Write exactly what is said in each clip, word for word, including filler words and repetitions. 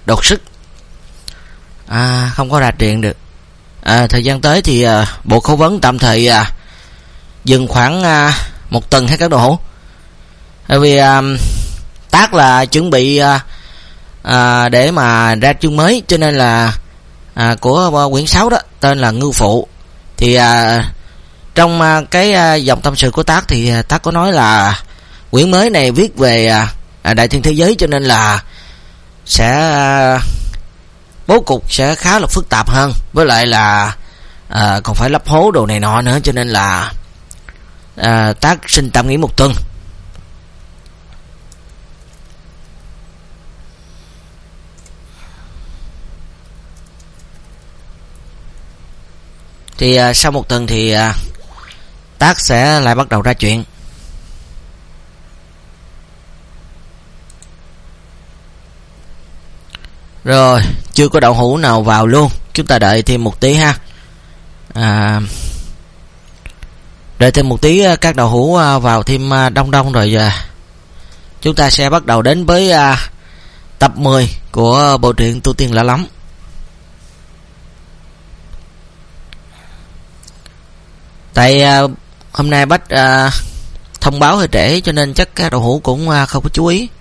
đột sức. À, không có ra chuyện được. À, thời gian tới thì à, bộ khẩu vấn tạm thời à, dừng khoảng à, một tuần hay các đồ hữu. Bởi vì à, Tác là chuẩn bị à, à, để mà ra chương mới, cho nên là à, của quyển sáu đó tên là Ngư Phụ. Thì à, trong à, cái à, dòng tâm sự của Tác thì à, Tác có nói là quyển mới này viết về à, đại thiên thế giới, cho nên là sẽ à, bố cục sẽ khá là phức tạp hơn, với lại là à, còn phải lấp hố đồ này nọ nữa, cho nên là à, Tác xin tạm nghỉ một tuần. Thì à, sau một tuần thì à, Tác sẽ lại bắt đầu ra chuyện. Rồi, chưa có đậu hũ nào vào luôn, chúng ta đợi thêm một tí ha. À, đợi thêm một tí các đậu hũ vào thêm đông đông rồi giờ chúng ta sẽ bắt đầu đến với à, tập mười của bộ truyện Tu Tiên Lạ Lắm. Tại à, hôm nay Bách à, thông báo hơi trễ, cho nên chắc các đậu hũ cũng à, không có chú ý.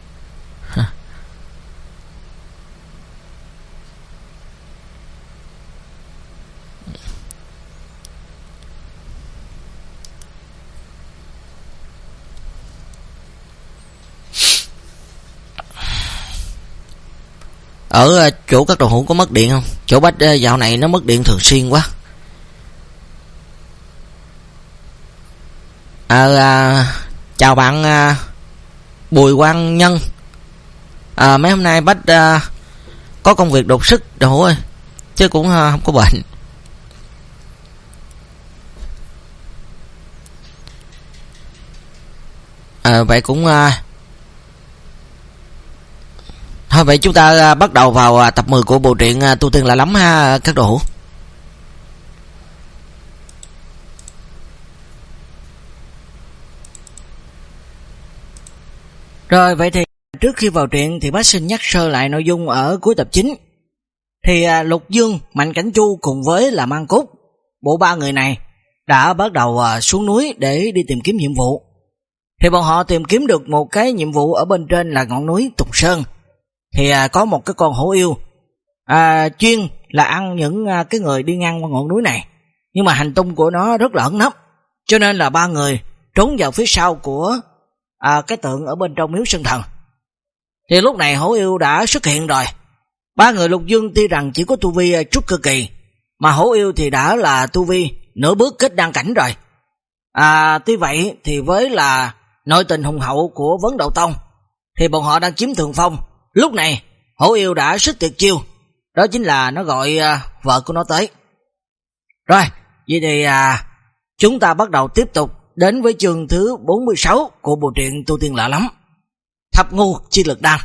Ở chỗ các đầu hũ có mất điện không? Chỗ Bách dạo này nó mất điện thường xuyên quá. À, à, chào bạn à, Bùi Quang Nhân. À, mấy hôm nay Bách à, có công việc đột sức đầu hũ ơi, chứ cũng à, không có bệnh. À, vậy cũng à, thôi vậy chúng ta bắt đầu vào tập mười của bộ truyện Tu Tiên Lạ Lắm ha các đồ hữu. Rồi vậy thì trước khi vào truyện thì bác xin nhắc sơ lại nội dung ở cuối tập chín. Thì Lục Dương, Mạnh Cảnh Chu cùng với là Mang Cúc, bộ ba người này đã bắt đầu xuống núi để đi tìm kiếm nhiệm vụ. Thì bọn họ tìm kiếm được một cái nhiệm vụ ở bên trên là ngọn núi Tùng Sơn. Thì à, có một cái con hổ yêu à, chuyên là ăn những à, cái người đi ngang qua ngọn núi này, nhưng mà hành tung của nó rất là ẩn nấp, cho nên là ba người trốn vào phía sau của à, cái tượng ở bên trong miếu Sơn Thần. Thì lúc này hổ yêu đã xuất hiện rồi. Ba người Lục Dương tuy rằng chỉ có tu vi trúc cơ kỳ, mà hổ yêu thì đã là tu vi nửa bước kết đan cảnh rồi. À, tuy vậy thì với là nội tình hùng hậu của Vấn Đạo Tông thì bọn họ đang chiếm thượng phong. Lúc này hổ yêu đã xuất tuyệt chiêu, đó chính là nó gọi uh, vợ của nó tới. Rồi, vậy thì uh, chúng ta bắt đầu tiếp tục đến với chương thứ bốn mươi sáu của bộ truyện Tu Tiên Lạ Lắm, Thập Ngu Chi Lực Đan.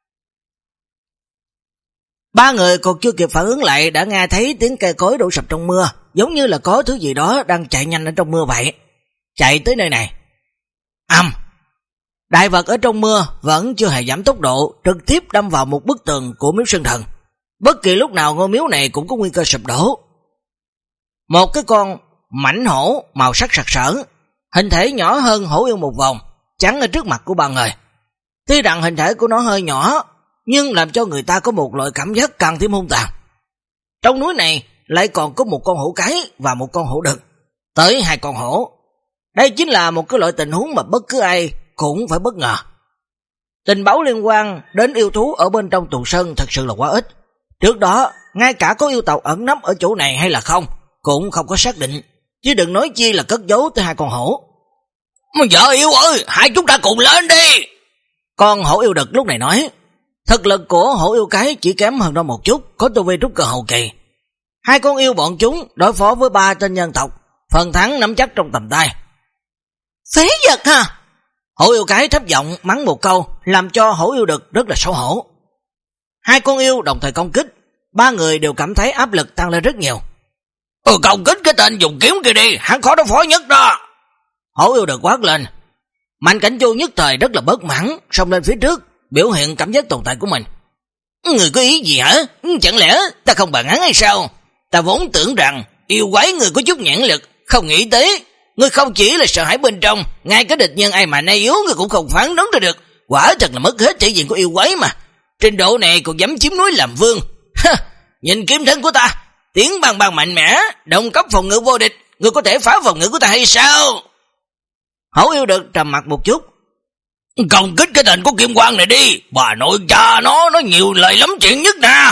Ba người còn chưa kịp phản ứng lại đã nghe thấy tiếng cây cối đổ sập trong mưa, giống như là có thứ gì đó đang chạy nhanh ở trong mưa vậy. Chạy tới nơi này, ầm, đại vật ở trong mưa vẫn chưa hề giảm tốc độ, trực tiếp đâm vào một bức tường của miếu Sơn Thần. Bất kỳ lúc nào ngôi miếu này cũng có nguy cơ sụp đổ. Một cái con mảnh hổ màu sắc sặc sỡ, hình thể nhỏ hơn hổ yêu một vòng, chắn ở trước mặt của ba người. Tuy rằng hình thể của nó hơi nhỏ, nhưng làm cho người ta có một loại cảm giác càng thêm hung tàn. Trong núi này lại còn có một con hổ cái và một con hổ đực, tới hai con hổ. Đây chính là một cái loại tình huống mà bất cứ ai cũng phải bất ngờ. Tình báo liên quan đến yêu thú ở bên trong Tù Sơn thật sự là quá ít. Trước đó, ngay cả có yêu tộc ẩn nấp ở chỗ này hay là không, cũng không có xác định, chứ đừng nói chi là cất giấu tới hai con hổ. Vợ yêu ơi, hai chúng ta cùng lên đi. Con hổ yêu đực lúc này nói. Thực lực của hổ yêu cái chỉ kém hơn nó một chút, có tu vi trúc cơ hậu kỳ. Hai con yêu bọn chúng đối phó với ba tên nhân tộc, phần thắng nắm chắc trong tầm tay. Phế vật ha. Hổ yêu cái thấp giọng mắng một câu, làm cho hổ yêu đực rất là xấu hổ. Hai con yêu đồng thời công kích, ba người đều cảm thấy áp lực tăng lên rất nhiều. Ừ, công kích cái tên dùng kiếm kia đi, hắn khó đối phó nhất đó. Hổ yêu đực quát lên. Mạnh Cảnh Chu nhất thời rất là bất mãn, xông lên phía trước, biểu hiện cảm giác tồn tại của mình. Người có ý gì hả? Chẳng lẽ ta không bằng hắn hay sao? Ta vốn tưởng rằng yêu quái người có chút nhãn lực, không nghĩ tới người không chỉ là sợ hãi bên trong, ngay cả địch nhân ai mà nay yếu người cũng không phán đoán ra được. Quả thật là mất hết thể diện của yêu quái mà. Trình độ này còn dám chiếm núi làm vương. Ha, nhìn kiếm thân của ta, tiếng bằng bằng mạnh mẽ, đồng cấp phòng ngự vô địch, người có thể phá phòng ngự của ta hay sao? Hổ Yêu Đực trầm mặt một chút. Công kích cái tên của Kim Quang này đi, bà nội cha nó, nó nhiều lời lắm chuyện nhất nè.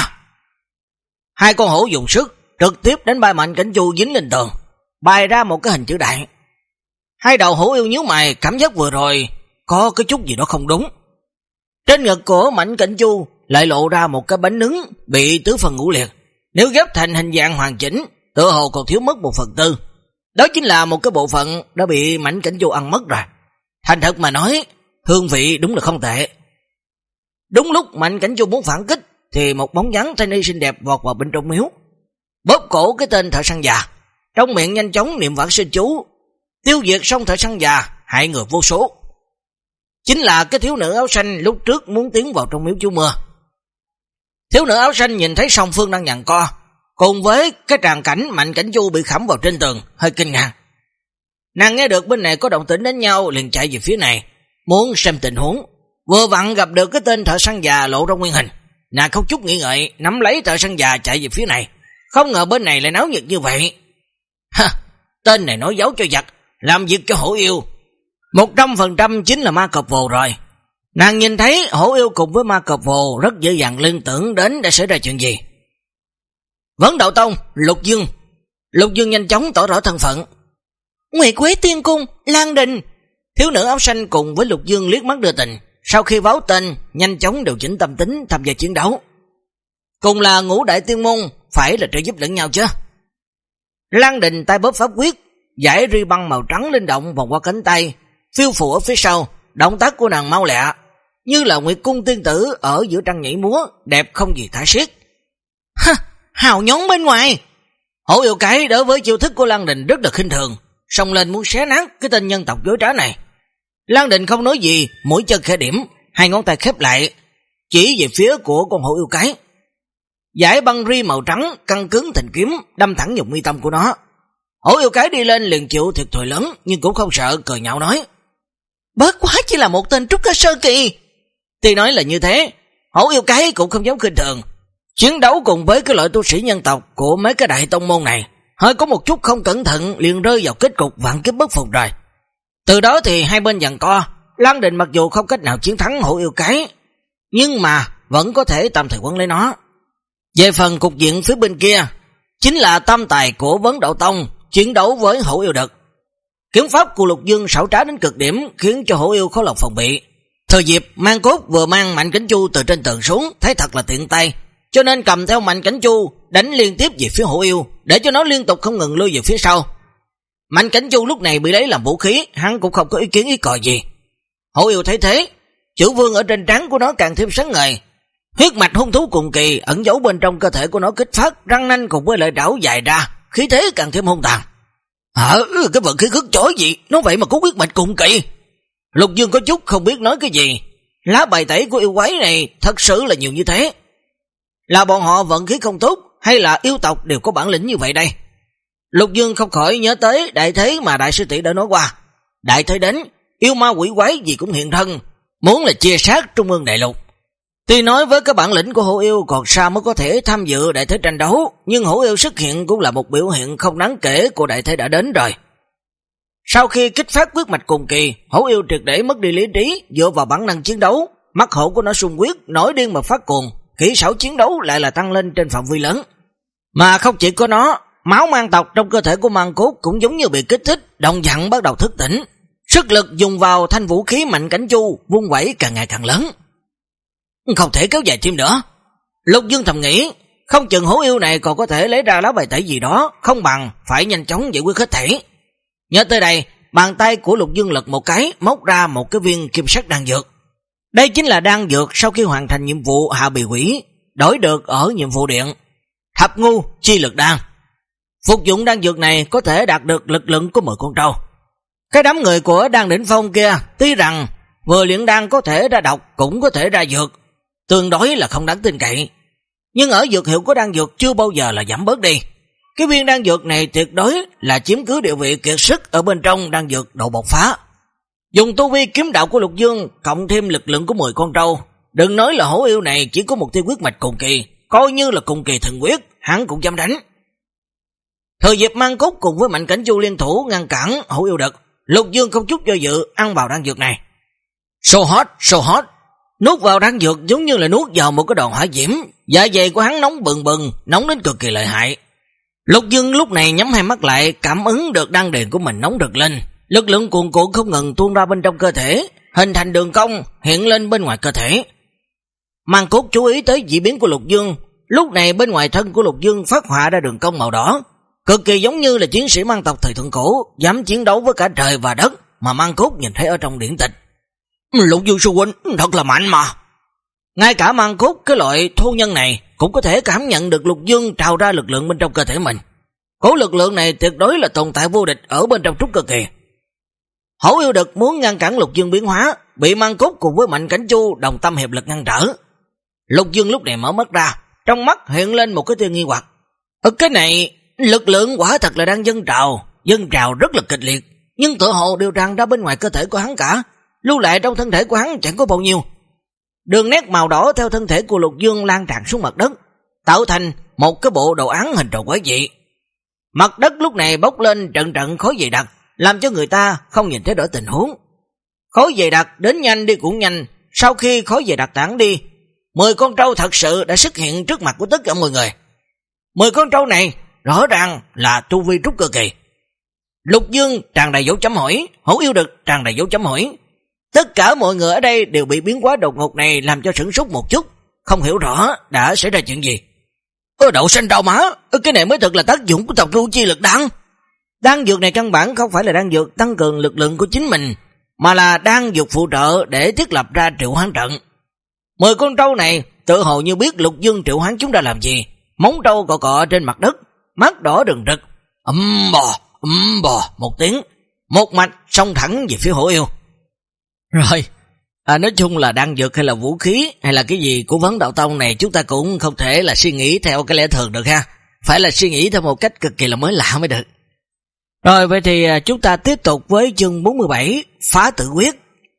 Hai con hổ dùng sức, trực tiếp đánh bay Mạnh Cảnh Chu dính lên tường, bày ra một cái hình chữ đại. Hai đầu hổ yêu nhíu mày, cảm giác vừa rồi có cái chút gì đó không đúng. Trên ngực của Mạnh Cảnh Chu lại lộ ra một cái bánh nướng bị tứ phần ngũ liệt, nếu ghép thành hình dạng hoàn chỉnh, tựa hồ còn thiếu mất một phần tư. Đó chính là một cái bộ phận đã bị Mạnh Cảnh Chu ăn mất rồi. Thành thật mà nói, hương vị đúng là không tệ. Đúng lúc Mạnh Cảnh Chu muốn phản kích thì một bóng dáng thanh y xinh đẹp vọt vào bên trong miếu, bóp cổ cái tên thợ săn già, trong miệng nhanh chóng niệm vãng sinh chú, tiêu diệt xong thợ săn già, hại người vô số. Chính là cái thiếu nữ áo xanh lúc trước muốn tiến vào trong miếu chú mưa. Thiếu nữ áo xanh nhìn thấy song phương đang giằng co, cùng với cái tràng cảnh Mạnh Cảnh Chu bị khảm vào trên tường, hơi kinh ngạc. Nàng nghe được bên này có động tĩnh đánh nhau, liền chạy về phía này, muốn xem tình huống. Vừa vặn gặp được cái tên thợ săn già lộ ra nguyên hình, nàng không chút nghĩ ngợi nắm lấy thợ săn già chạy về phía này. Không ngờ bên này lại náo nhiệt như vậy. Ha, tên này nói giấu cho giặc, làm việc cho Hổ Yêu, một trăm phần trăm chính là ma cọp vồ rồi. Nàng nhìn thấy Hổ Yêu cùng với ma cọp vồ rất dễ dàng liên tưởng đến đã xảy ra chuyện gì. Vấn Đạo Tông, Lục Dương. Lục Dương nhanh chóng tỏ rõ thân phận. Nguyệt Quế Tiên Cung, Lan Đình. Thiếu nữ áo xanh cùng với Lục Dương liếc mắt đưa tình, sau khi báo tên nhanh chóng điều chỉnh tâm tính tham gia chiến đấu. Cùng là ngũ đại tiên môn, phải là trợ giúp lẫn nhau chứ. Lan Đình tay bóp pháp quyết, giải ri băng màu trắng linh động vòng qua cánh tay, phiêu phù ở phía sau. Động tác của nàng mau lẹ, như là Nguyệt Cung tiên tử ở giữa trăng nhảy múa, đẹp không gì thả xiết. Ha, hào nhón bên ngoài. Hổ Yêu Cái đối với chiêu thức của Lan Đình rất là khinh thường, xông lên muốn xé nát cái tên nhân tộc dối trá này. Lan Đình không nói gì, mũi chân khẽ điểm, hai ngón tay khép lại, chỉ về phía của con Hổ Yêu Cái. Giải băng ri màu trắng căng cứng thành kiếm, đâm thẳng vào mi tâm của nó. Hổ Yêu Cái đi lên liền chịu thiệt thòi lớn, nhưng cũng không sợ, cười nhạo nói: Bớt quá chỉ là một tên trúc cơ sơ kỳ. Tuy nói là như thế, Hổ Yêu Cái cũng không giống khinh thường. Chiến đấu cùng với cái loại tu sĩ nhân tộc của mấy cái đại tông môn này, hơi có một chút không cẩn thận liền rơi vào kết cục vạn kiếp bất phục rồi. Từ đó thì hai bên giằng co, Lan Đình mặc dù không cách nào chiến thắng Hổ Yêu Cái, nhưng mà vẫn có thể tạm thời quấn lấy nó. Về phần cục diện phía bên kia, chính là tam tài của Vấn Đạo Tông chiến đấu với Hổ Yêu Đực. Kiếm pháp của Lục Dương xảo trá đến cực điểm, khiến cho Hổ Yêu khó lòng phòng bị. Thời dịp Mang Cốt vừa mang Mạnh Cảnh Chu từ trên tường xuống, thấy thật là tiện tay, cho nên cầm theo Mạnh Cảnh Chu đánh liên tiếp về phía Hổ Yêu, để cho nó liên tục không ngừng lui về phía sau. Mạnh Cảnh Chu lúc này bị lấy làm vũ khí, hắn cũng không có ý kiến ý còi gì. Hổ Yêu thấy thế, chữ vương ở trên trán của nó càng thêm sáng ngời, huyết mạch hung thú cùng kỳ ẩn giấu bên trong cơ thể của nó kích phát, răng nanh cùng với lợi trảo dài ra, khí thế càng thêm hung tàn. Hả, cái vận khí khức chói gì, nó vậy mà có huyết mạch cùng kỳ. Lục Dương có chút không biết nói cái gì, lá bài tẩy của yêu quái này thật sự là nhiều như thế. Là bọn họ vận khí không tốt, hay là yêu tộc đều có bản lĩnh như vậy đây? Lục Dương không khỏi nhớ tới đại thế mà đại sư tỷ đã nói qua. Đại thế đến, yêu ma quỷ quái gì cũng hiện thân, muốn là chia sát Trung ương đại lục. Tuy nói với cái bản lĩnh của Hổ Yêu còn xa mới có thể tham dự đại thế tranh đấu, nhưng Hổ Yêu xuất hiện cũng là một biểu hiện không đáng kể của đại thế đã đến rồi. Sau khi kích phát quyết mạch cùng kỳ, Hổ Yêu triệt để mất đi lý trí, dựa vào bản năng chiến đấu, mắt hổ của nó xung quyết, nổi điên mà phát cuồng, kỹ xảo chiến đấu lại là tăng lên trên phạm vi lớn. Mà không chỉ có nó, máu mang tộc trong cơ thể của Mang Cốt cũng giống như bị kích thích, đồng dạng bắt đầu thức tỉnh. Sức lực dùng vào thanh vũ khí Mạnh Cảnh Chu vung vẩy càng ngày càng lớn. Không thể kéo dài thêm nữa. Lục Dương thầm nghĩ, không chừng Hổ Yêu này còn có thể lấy ra lá bài tẩy gì đó, không bằng phải nhanh chóng giải quyết hết thảy. Nhớ tới đây, bàn tay của Lục Dương lật một cái, móc ra một cái viên kim sắc đan dược. Đây chính là đan dược sau khi hoàn thành nhiệm vụ hạ bì quỷ, đổi được ở nhiệm vụ điện. Thập ngu chi lực đan. Phục dụng đan dược này có thể đạt được lực lượng của mười con trâu. Cái đám người của Đan Đỉnh Phong kia, tuy rằng vừa luyện đan có thể ra độc cũng có thể ra dược, tương đối là không đáng tin cậy. Nhưng ở dược hiệu của đan dược chưa bao giờ là giảm bớt đi. Cái viên đan dược này tuyệt đối là chiếm cứ địa vị kiệt sức ở bên trong đan dược độ bộc phá. Dùng tu vi kiếm đạo của Lục Dương cộng thêm lực lượng của mười con trâu, đừng nói là hổ yêu này chỉ có một tia huyết mạch cùng kỳ, coi như là cùng kỳ thần quyết, hắn cũng dám đánh. Thời dịp Mang Cốt cùng với Mạnh Cảnh Chu liên thủ ngăn cản hổ yêu đực, Lục Dương không chút do dự ăn vào đan dược này. So hot, so hot. Nuốt vào đan dược giống như là nuốt vào một cái đòn hỏa diễm, dạ dày của hắn nóng bừng bừng, nóng đến cực kỳ lợi hại. Lục Dương lúc này nhắm hai mắt lại, cảm ứng được đan điền của mình nóng rực lên, lực lượng cuồn cuộn không ngừng tuôn ra bên trong cơ thể, hình thành đường cong hiện lên bên ngoài cơ thể. Mang Cốt chú ý tới dị biến của Lục Dương, lúc này bên ngoài thân của Lục Dương phát họa ra đường cong màu đỏ, cực kỳ giống như là chiến sĩ mang tộc thời thượng cổ, dám chiến đấu với cả trời và đất mà Mang Cốt nhìn thấy ở trong điển tịch. Lục Dương sư huynh thật là mạnh mà. Ngay cả Mang Cốt cái loại thô nhân này cũng có thể cảm nhận được Lục Dương trào ra lực lượng bên trong cơ thể mình. Cố lực lượng này tuyệt đối là tồn tại vô địch ở bên trong trúc cơ kỳ. Hổ yêu đực muốn ngăn cản Lục Dương biến hóa, bị Mang Cốt cùng với Mạnh Cảnh Chu đồng tâm hiệp lực ngăn trở. Lục Dương lúc này mở mắt ra, trong mắt hiện lên một cái tia nghi hoặc. Ở cái này, lực lượng quả thật là đang dâng trào, dâng trào rất là kịch liệt, nhưng tựa hồ đều tràn ra bên ngoài cơ thể của hắn cả, lưu lại trong thân thể của hắn chẳng có bao nhiêu. Đường nét màu đỏ theo thân thể của Lục Dương lan tràn xuống mặt đất, tạo thành một cái bộ đồ án hình tròn quái dị. Mặt đất lúc này bốc lên trận trận khói dày đặc, làm cho người ta không nhìn thấy rõ tình huống. Khói dày đặc đến nhanh đi cũng nhanh, sau khi khói dày đặc tản đi, mười con trâu thật sự đã xuất hiện trước mặt của tất cả mọi người. Mười con trâu này rõ ràng là tu vi trúc cơ kỳ. Lục Dương tràn đầy dấu chấm hỏi, Hổ yêu đực tràn đầy dấu chấm hỏi. Tất cả mọi người ở đây đều bị biến hóa đột ngột này làm cho sửng sốt một chút, không hiểu rõ đã xảy ra chuyện gì. Ơ đậu xanh rau má, cái này mới thật là tác dụng của tộc lưu chi lực đan. Đan dược này căn bản không phải là đan dược tăng cường lực lượng của chính mình, mà là đan dược phụ trợ để thiết lập ra triệu hoán trận. Mười con trâu này tự hồ như biết Lục Dương triệu hoán chúng ta làm gì, móng trâu cọ cọ trên mặt đất, mắt đỏ rừng rực, ầm bò, ầm bò một tiếng, một mạch xông thẳng về phía hổ yêu. Rồi, à, nói chung là đan dược hay là vũ khí hay là cái gì của Vấn Đạo Tông này chúng ta cũng không thể là suy nghĩ theo cái lẽ thường được ha, phải là suy nghĩ theo một cách cực kỳ là mới lạ mới được. Rồi vậy thì chúng ta tiếp tục với chương bốn mươi bảy, phá tự quyết.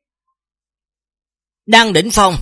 Đan đỉnh phong.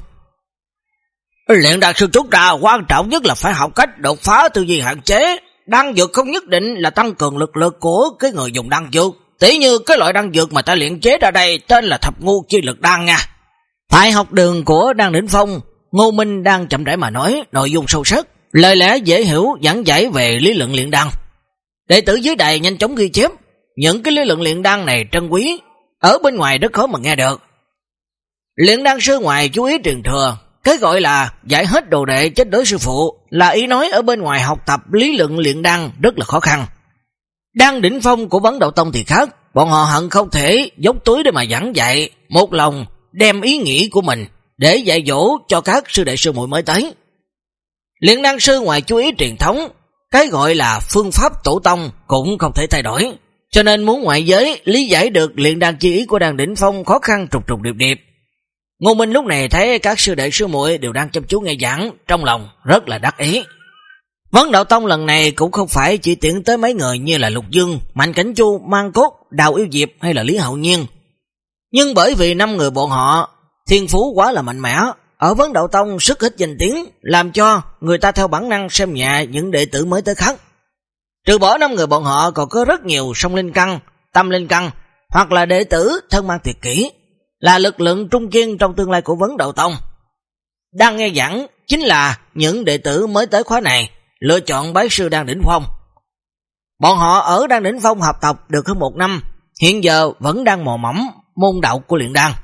Luyện đan sư chúng ta quan trọng nhất là phải học cách đột phá tư duy hạn chế. Đan dược không nhất định là tăng cường lực lượng của cái người dùng đan dược. Tỷ như cái loại đan dược mà ta luyện chế ra đây tên là thập ngu chi lực đan nha. Tại học đường của Đan đỉnh phong, Ngô Minh đang chậm rãi mà nói, nội dung sâu sắc, lời lẽ dễ hiểu giảng giải về lý luận luyện đan. Đệ tử dưới đài nhanh chóng ghi chép, những cái lý luận luyện đan này trân quý, ở bên ngoài rất khó mà nghe được. Luyện đan sư ngoài chú ý truyền thừa, cái gọi là giải hết đồ đệ chết đối sư phụ, là ý nói ở bên ngoài học tập lý luận luyện đan rất là khó khăn. Đan đỉnh phong của Vấn Đạo Tông thì khác, bọn họ hận không thể dốc túi để mà giảng dạy, một lòng đem ý nghĩ của mình để dạy dỗ cho các sư đệ sư muội mới tới. Luyện đan sư ngoài chú ý truyền thống, cái gọi là phương pháp tổ tông cũng không thể thay đổi, cho nên muốn ngoại giới lý giải được luyện đan chi ý của Đan đỉnh phong khó khăn trùng trùng điệp điệp. Ngô Minh lúc này thấy các sư đệ sư muội đều đang chăm chú nghe giảng, trong lòng rất là đắc ý. Vấn Đạo Tông lần này cũng không phải chỉ tiện tới mấy người như là Lục Dương, Mạnh Cảnh Chu, Mang Cốt, Đào Yêu Diệp hay là Lý Hậu Nhiên. Nhưng bởi vì năm người bọn họ thiên phú quá là mạnh mẽ, ở Vấn Đạo Tông sức hít danh tiếng, làm cho người ta theo bản năng xem nhẹ những đệ tử mới tới khác. Trừ bỏ năm người bọn họ còn có rất nhiều song linh căn, tâm linh căn hoặc là đệ tử thân mang tuyệt kỹ, là lực lượng trung kiên trong tương lai của Vấn Đạo Tông. Đang nghe giảng chính là những đệ tử mới tới khóa này lựa chọn bái sư Đan đỉnh phong. Bọn họ ở Đan đỉnh phong học tập được hơn một năm, hiện giờ vẫn đang mò mẫm môn đạo của luyện đan.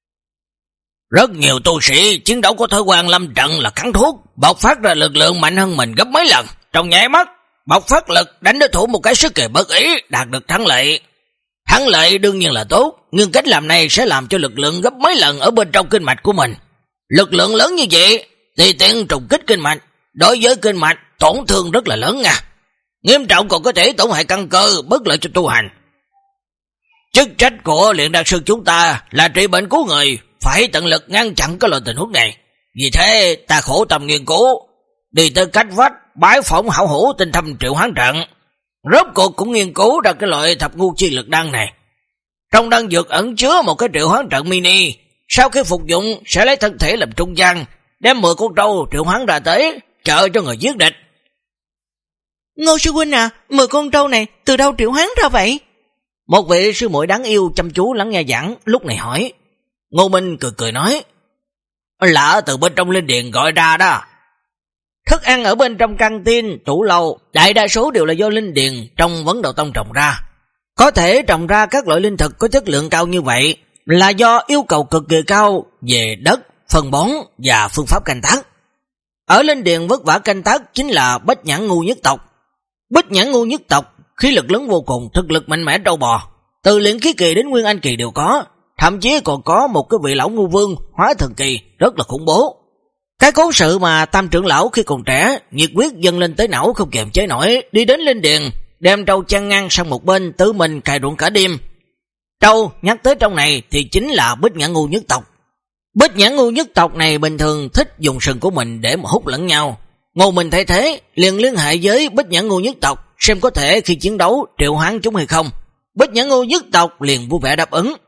Rất nhiều tu sĩ chiến đấu có thói quen lâm trận là cắn thuốc, bộc phát ra lực lượng mạnh hơn mình gấp mấy lần, trong nháy mắt bộc phát lực đánh đối thủ một cái sức kỳ bất ý, đạt được thắng lợi. Thắng lợi đương nhiên là tốt, nhưng cách làm này sẽ làm cho lực lượng gấp mấy lần ở bên trong kinh mạch của mình. Lực lượng lớn như vậy thì tiện trùng kích kinh mạch, đối với kinh mạch tổn thương rất là lớn nha, nghiêm trọng còn có thể tổn hại căn cơ, bất lợi cho tu hành. Chức trách của luyện đan sư chúng ta là trị bệnh cứu người, phải tận lực ngăn chặn cái loại tình huống này. Vì thế ta khổ tâm nghiên cứu, đi tới cách vách bái phỏng hảo hữu tinh thâm Triệu Hoán Trận, rốt cuộc cũng nghiên cứu ra cái loại thập ngu chi lực đan này. Trong đan dược ẩn chứa một cái Triệu Hoán Trận mini, sau khi phục dụng sẽ lấy thân thể làm trung gian, đem mười con trâu triệu hoán ra tới, chờ cho người giết địch. Ngô sư huynh à, mười con trâu này từ đâu triệu hoán ra vậy? Một vị sư muội đáng yêu chăm chú lắng nghe giảng lúc này hỏi. Ngô Minh cười cười nói, là từ bên trong linh điền gọi ra đó. Thức ăn ở bên trong căng tin, tủ lầu, đại đa số đều là do linh điền trong Vấn Đạo Tông trồng ra. Có thể trồng ra các loại linh thực có chất lượng cao như vậy là do yêu cầu cực kỳ cao về đất, phân bón và phương pháp canh tác. Ở linh điền vất vả canh tác chính là Bách Nhãn Ngu nhất tộc. Bách Nhãn Ngu nhất tộc khí lực lớn vô cùng, thực lực mạnh mẽ trâu bò, từ luyện khí kỳ đến nguyên anh kỳ đều có, thậm chí còn có một cái vị lão ngu vương hóa thần kỳ rất là khủng bố. Cái cố sự mà Tam trưởng lão khi còn trẻ nhiệt huyết dâng lên tới não không kiềm chế nổi, đi đến linh điền đem trâu chăn ngăn sang một bên, tự mình cày ruộng cả đêm. Trâu nhắc tới trong này thì chính là Bích Nhãn Ngu nhất tộc. Bích Nhãn Ngu nhất tộc này bình thường thích dùng sừng của mình để mà hút lẫn nhau. Ngô Minh thấy thế liền liên hệ với Bích Nhãn Ngu nhất tộc xem có thể khi chiến đấu triệu hoán chúng hay không. Bích Nhãn Ngu nhất tộc liền vui vẻ đáp ứng.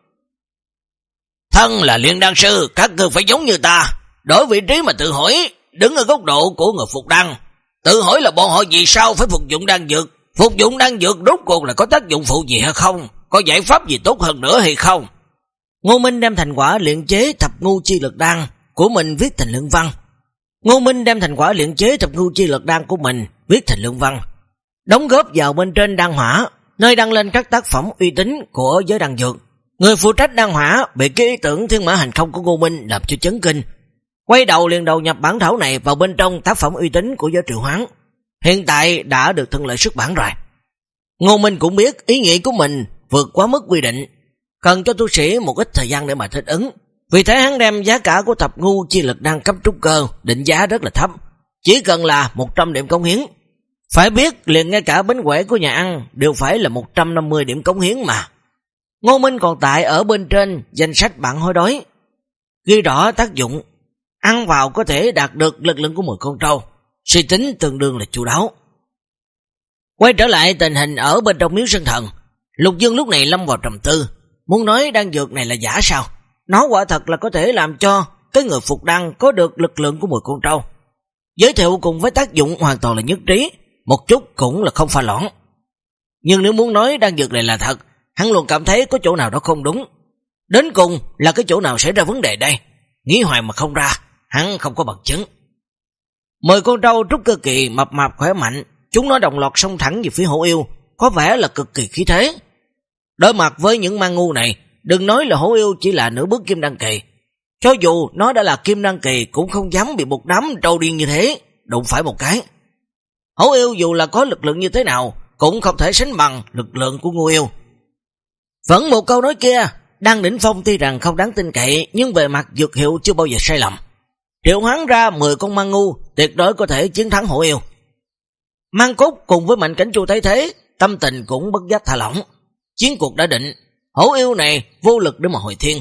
Thân là luyện đan sư, các ngươi phải giống như ta, đổi vị trí mà tự hỏi, đứng ở góc độ của người phục đan, tự hỏi là bọn họ vì sao phải phục dụng đan dược, phục dụng đan dược rốt cuộc là có tác dụng phụ gì hay không, có giải pháp gì tốt hơn nữa hay không. Ngô Minh đem thành quả luyện chế thập ngu chi lực đan của mình viết thành luận văn. Ngô Minh đem thành quả luyện chế thập ngu chi lực đan của mình viết thành luận văn, đóng góp vào bên trên đan hỏa, nơi đăng lên các tác phẩm uy tín của giới đan dược. Người phụ trách đan hỏa bị cái ý tưởng thiên mã hành không của Ngô Minh làm cho chấn kinh, quay đầu liền đầu nhập bản thảo này vào bên trong tác phẩm uy tín của giới triệu hoán. Hiện tại đã được thuận lợi xuất bản rồi. Ngô Minh cũng biết ý nghĩ của mình vượt quá mức quy định, cần cho tu sĩ một ít thời gian để mà thích ứng. Vì thế hắn đem giá cả của thập ngu chi lực đan cấp trúc cơ định giá rất là thấp, chỉ cần là một trăm điểm cống hiến. Phải biết liền ngay cả bánh quẩy của nhà ăn đều phải là một trăm năm mươi điểm cống hiến mà. Ngô Minh còn tại ở bên trên danh sách bạn hối đói, ghi rõ tác dụng, ăn vào có thể đạt được lực lượng của mười con trâu, suy tính tương đương là chu đáo. Quay trở lại tình hình ở bên trong miếu Sơn Thần, Lục Dương lúc này lâm vào trầm tư, muốn nói đan dược này là giả sao? Nó quả thật là có thể làm cho cái người phục đan có được lực lượng của mười con trâu. Giới thiệu cùng với tác dụng hoàn toàn là nhất trí, một chút cũng là không pha loãng. Nhưng nếu muốn nói đan dược này là thật, hắn luôn cảm thấy có chỗ nào đó không đúng. Đến cùng là cái chỗ nào xảy ra vấn đề đây? Nghĩ hoài mà không ra, hắn không có bằng chứng. Mười con trâu trúc cơ kỳ mập mạp khỏe mạnh, chúng nó đồng loạt xông thẳng về phía Hổ Yêu, có vẻ là cực kỳ khí thế. Đối mặt với những mang ngu này, đừng nói là Hổ Yêu chỉ là nửa bước kim đăng kỳ, cho dù nó đã là kim đăng kỳ cũng không dám bị một đám trâu điên như thế đụng phải một cái. Hổ Yêu dù là có lực lượng như thế nào cũng không thể sánh bằng lực lượng của Ngô Yêu. Vẫn một câu nói kia, Đan đỉnh phong tuy rằng không đáng tin cậy, nhưng về mặt dược hiệu chưa bao giờ sai lầm. Triệu hoán ra mười con mang ngu tuyệt đối có thể chiến thắng Hổ Yêu. Mang Cốt cùng với Mạnh Cảnh Chu thấy thế, tâm tình cũng bất giác thả lỏng. Chiến cuộc đã định, Hổ Yêu này vô lực để mà hồi thiên.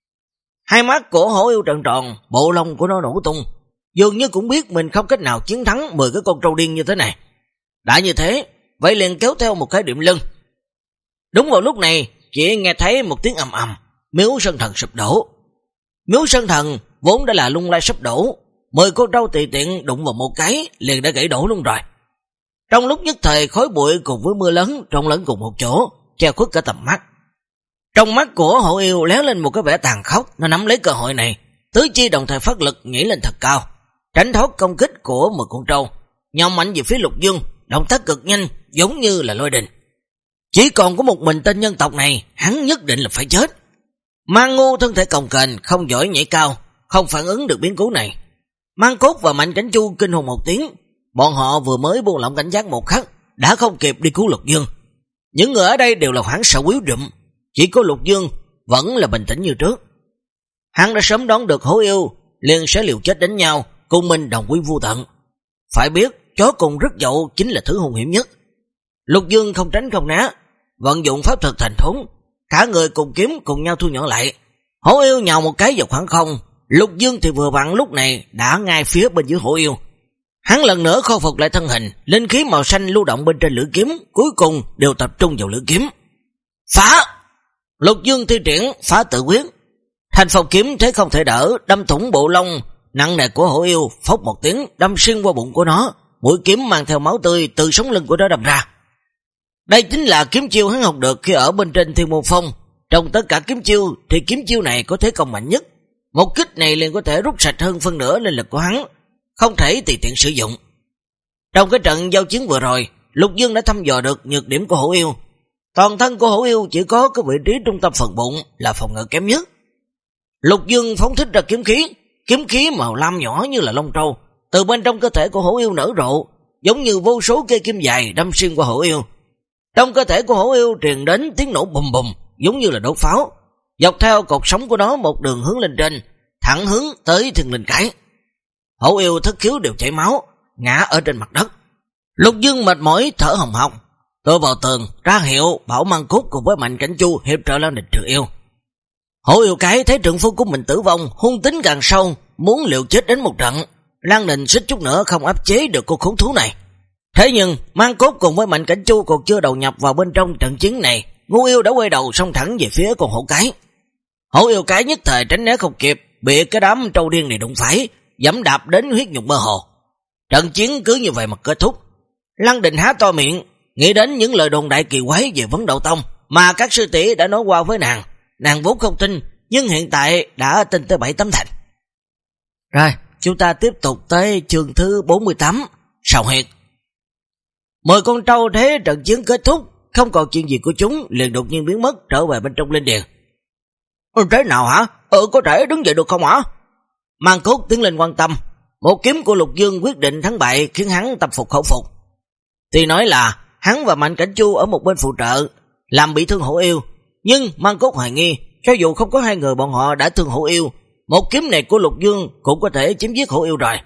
Hai mắt của Hổ Yêu trợn tròn, bộ lông của nó nổ tung, dường như cũng biết mình không cách nào chiến thắng mười cái con trâu điên như thế này. Đã như thế, vậy liền kéo theo một cái điểm lưng. Đúng vào lúc này, chỉ nghe thấy một tiếng ầm ầm, miếu Sơn Thần sụp đổ. Miếu Sơn Thần vốn đã là lung lay sắp đổ, mười con trâu tùy tiện đụng vào một cái liền đã gãy đổ luôn rồi. Trong lúc nhất thời, khói bụi cùng với mưa lớn trộn lẫn cùng một chỗ, che khuất cả tầm mắt. Trong mắt của Hổ Yêu léo lên một cái vẻ tàn khốc, nó nắm lấy cơ hội này, tứ chi đồng thời phát lực nhảy lên thật cao, tránh thoát công kích của mười con trâu, nhào mạnh về phía Lục Dương, động tác cực nhanh giống như là lôi đình. Chỉ còn có một mình tên nhân tộc này, hắn nhất định là phải chết. Mang ngu thân thể cồng kềnh, không giỏi nhảy cao, không phản ứng được biến cố này. Mang Cốt và Mạnh Cảnh Chu kinh hồn một tiếng, bọn họ vừa mới buông lỏng cảnh giác một khắc, đã không kịp đi cứu Lục Dương. Những người ở đây đều là hoảng sợ quýu rụm, chỉ có Lục Dương vẫn là bình tĩnh như trước. Hắn đã sớm đoán được Hổ Yêu liền sẽ liều chết đánh nhau, cùng mình đồng quy vô tận. Phải biết, chó cùng rất dậu chính là thứ hung hiểm nhất. Lục Dương không tránh không né, vận dụng pháp thuật thành thốn, cả người cùng kiếm cùng nhau thu nhỏ lại. Hổ Yêu nhào một cái vào khoảng không, Lục Dương thì vừa vặn lúc này đã ngay phía bên dưới Hổ Yêu. Hắn lần nữa khôi phục lại thân hình, linh khí màu xanh lưu động bên trên lưỡi kiếm, cuối cùng đều tập trung vào lưỡi kiếm. Phá! Lục Dương thi triển phá tự quyết. Thành phong kiếm thế không thể đỡ, đâm thủng bộ lông nặng nề của Hổ Yêu, phốc một tiếng đâm xuyên qua bụng của nó, mũi kiếm mang theo máu tươi từ sống lưng của nó đâm ra. Đây chính là kiếm chiêu hắn học được khi ở bên trên Thiên Môn Phong. Trong tất cả kiếm chiêu thì kiếm chiêu này có thế công mạnh nhất. Một kích này liền có thể rút sạch hơn phân nửa linh lực của hắn, không thể tùy tiện sử dụng. Trong cái trận giao chiến vừa rồi, Lục Dương đã thăm dò được nhược điểm của Hổ Yêu. Toàn thân của Hổ Yêu chỉ có cái vị trí trung tâm phần bụng là phòng ngự kém nhất. Lục Dương phóng thích ra kiếm khí, kiếm khí màu lam nhỏ như là lông trâu, từ bên trong cơ thể của Hổ Yêu nở rộ, giống như vô số cây kim dài đâm xuyên qua Hổ Yêu. Trong cơ thể của Hổ Yêu truyền đến tiếng nổ bùm bùm, giống như là đốt pháo, dọc theo cột sống của nó một đường hướng lên trên, thẳng hướng tới Thiên Linh Cái. Hổ Yêu thất khiếu đều chảy máu, ngã ở trên mặt đất. Lục Dương mệt mỏi thở hồng hộc, tôi vào tường ra hiệu bảo Mang Cốt cùng với Mạnh Cảnh Chu hiệp trợ Lan Đình trừ yêu. Hổ Yêu Cái thấy trưởng phu của mình tử vong, hung tính càng sâu, muốn liều chết đến một trận. Lan Đình xích chút nữa không áp chế được cô khốn thú này. Thế nhưng Mang Cốt cùng với Mạnh Cảnh Chu còn chưa đầu nhập vào bên trong trận chiến này, Ngu Yêu đã quay đầu xông thẳng về phía con Hổ Cái. Hổ Yêu Cái nhất thời tránh né không kịp, bị cái đám trâu điên này đụng phải, giẫm đạp đến huyết nhục mơ hồ. Trận chiến cứ như vậy mà kết thúc. Lăng Đình há to miệng, nghĩ đến những lời đồn đại kỳ quái về Vấn Đạo Tông mà các sư tỷ đã nói qua với nàng. Nàng vốn không tin, nhưng hiện tại đã tin tới bảy tám thành. Rồi, chúng ta tiếp tục tới chương thứ bốn mươi tám, Sào Huyệt. Mười con trâu thế trận chiến kết thúc, không còn chuyện gì của chúng, liền đột nhiên biến mất trở về bên trong linh điền. Thế nào hả? Ừ, có thể đứng dậy được không hả? Mang Cốt tiến lên quan tâm. Một kiếm của Lục Dương quyết định thắng bại khiến hắn tâm phục khẩu phục. Tuy nói là hắn và Mạnh Cảnh Chu ở một bên phụ trợ, làm bị thương Hổ Yêu, nhưng Mang Cốt hoài nghi, cho dù không có hai người bọn họ đã thương Hổ Yêu, một kiếm này của Lục Dương cũng có thể chém giết Hổ Yêu rồi.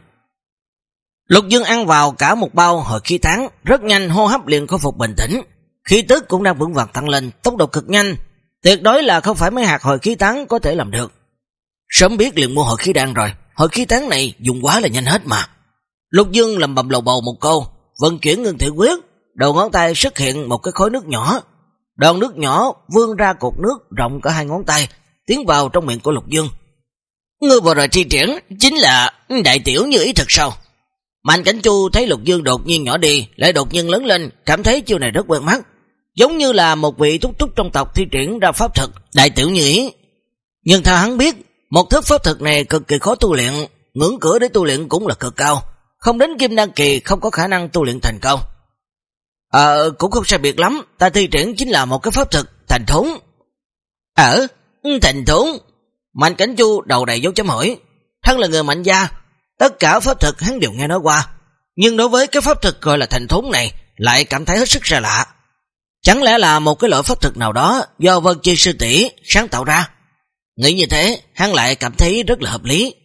Lục Dương ăn vào cả một bao hồi khí tán, rất nhanh hô hấp liền khôi phục bình tĩnh, khí tức cũng đang vững vàng tăng lên, tốc độ cực nhanh, tuyệt đối là không phải mấy hạt hồi khí tán có thể làm được. Sớm biết liền mua hồi khí đan rồi, hồi khí tán này dùng quá là nhanh hết mà. Lục Dương lầm bầm lầu bầu một câu, vận chuyển ngưng thị quyết, đầu ngón tay xuất hiện một cái khối nước nhỏ. Đòn nước nhỏ vươn ra cột nước rộng cả hai ngón tay, tiến vào trong miệng của Lục Dương. Ngươi vừa rồi thi triển chính là đại tiểu như ý thật sao? Mạnh Cảnh Chu thấy Lục Dương đột nhiên nhỏ đi, lại đột nhiên lớn lên, cảm thấy chiêu này rất quen mắt, giống như là một vị túc túc trong tộc thi triển ra pháp thực đại tiểu như ý. Nhưng theo hắn biết, một thức pháp thực này cực kỳ khó tu luyện, ngưỡng cửa để tu luyện cũng là cực cao, không đến kim đan kỳ không có khả năng tu luyện thành công. Ờ, cũng không sai biệt lắm, ta thi triển chính là một cái pháp thực thành thốn. Ở, thành thốn. Mạnh Cảnh Chu đầu đầy dấu chấm hỏi, hắn là người Mạnh gia, tất cả pháp thực hắn đều nghe nói qua, nhưng đối với cái pháp thực gọi là thành thốn này lại cảm thấy hết sức xa lạ. Chẳng lẽ là một cái loại pháp thực nào đó do Vân Chi sư tỷ sáng tạo ra? Nghĩ như thế, hắn lại cảm thấy rất là hợp lý.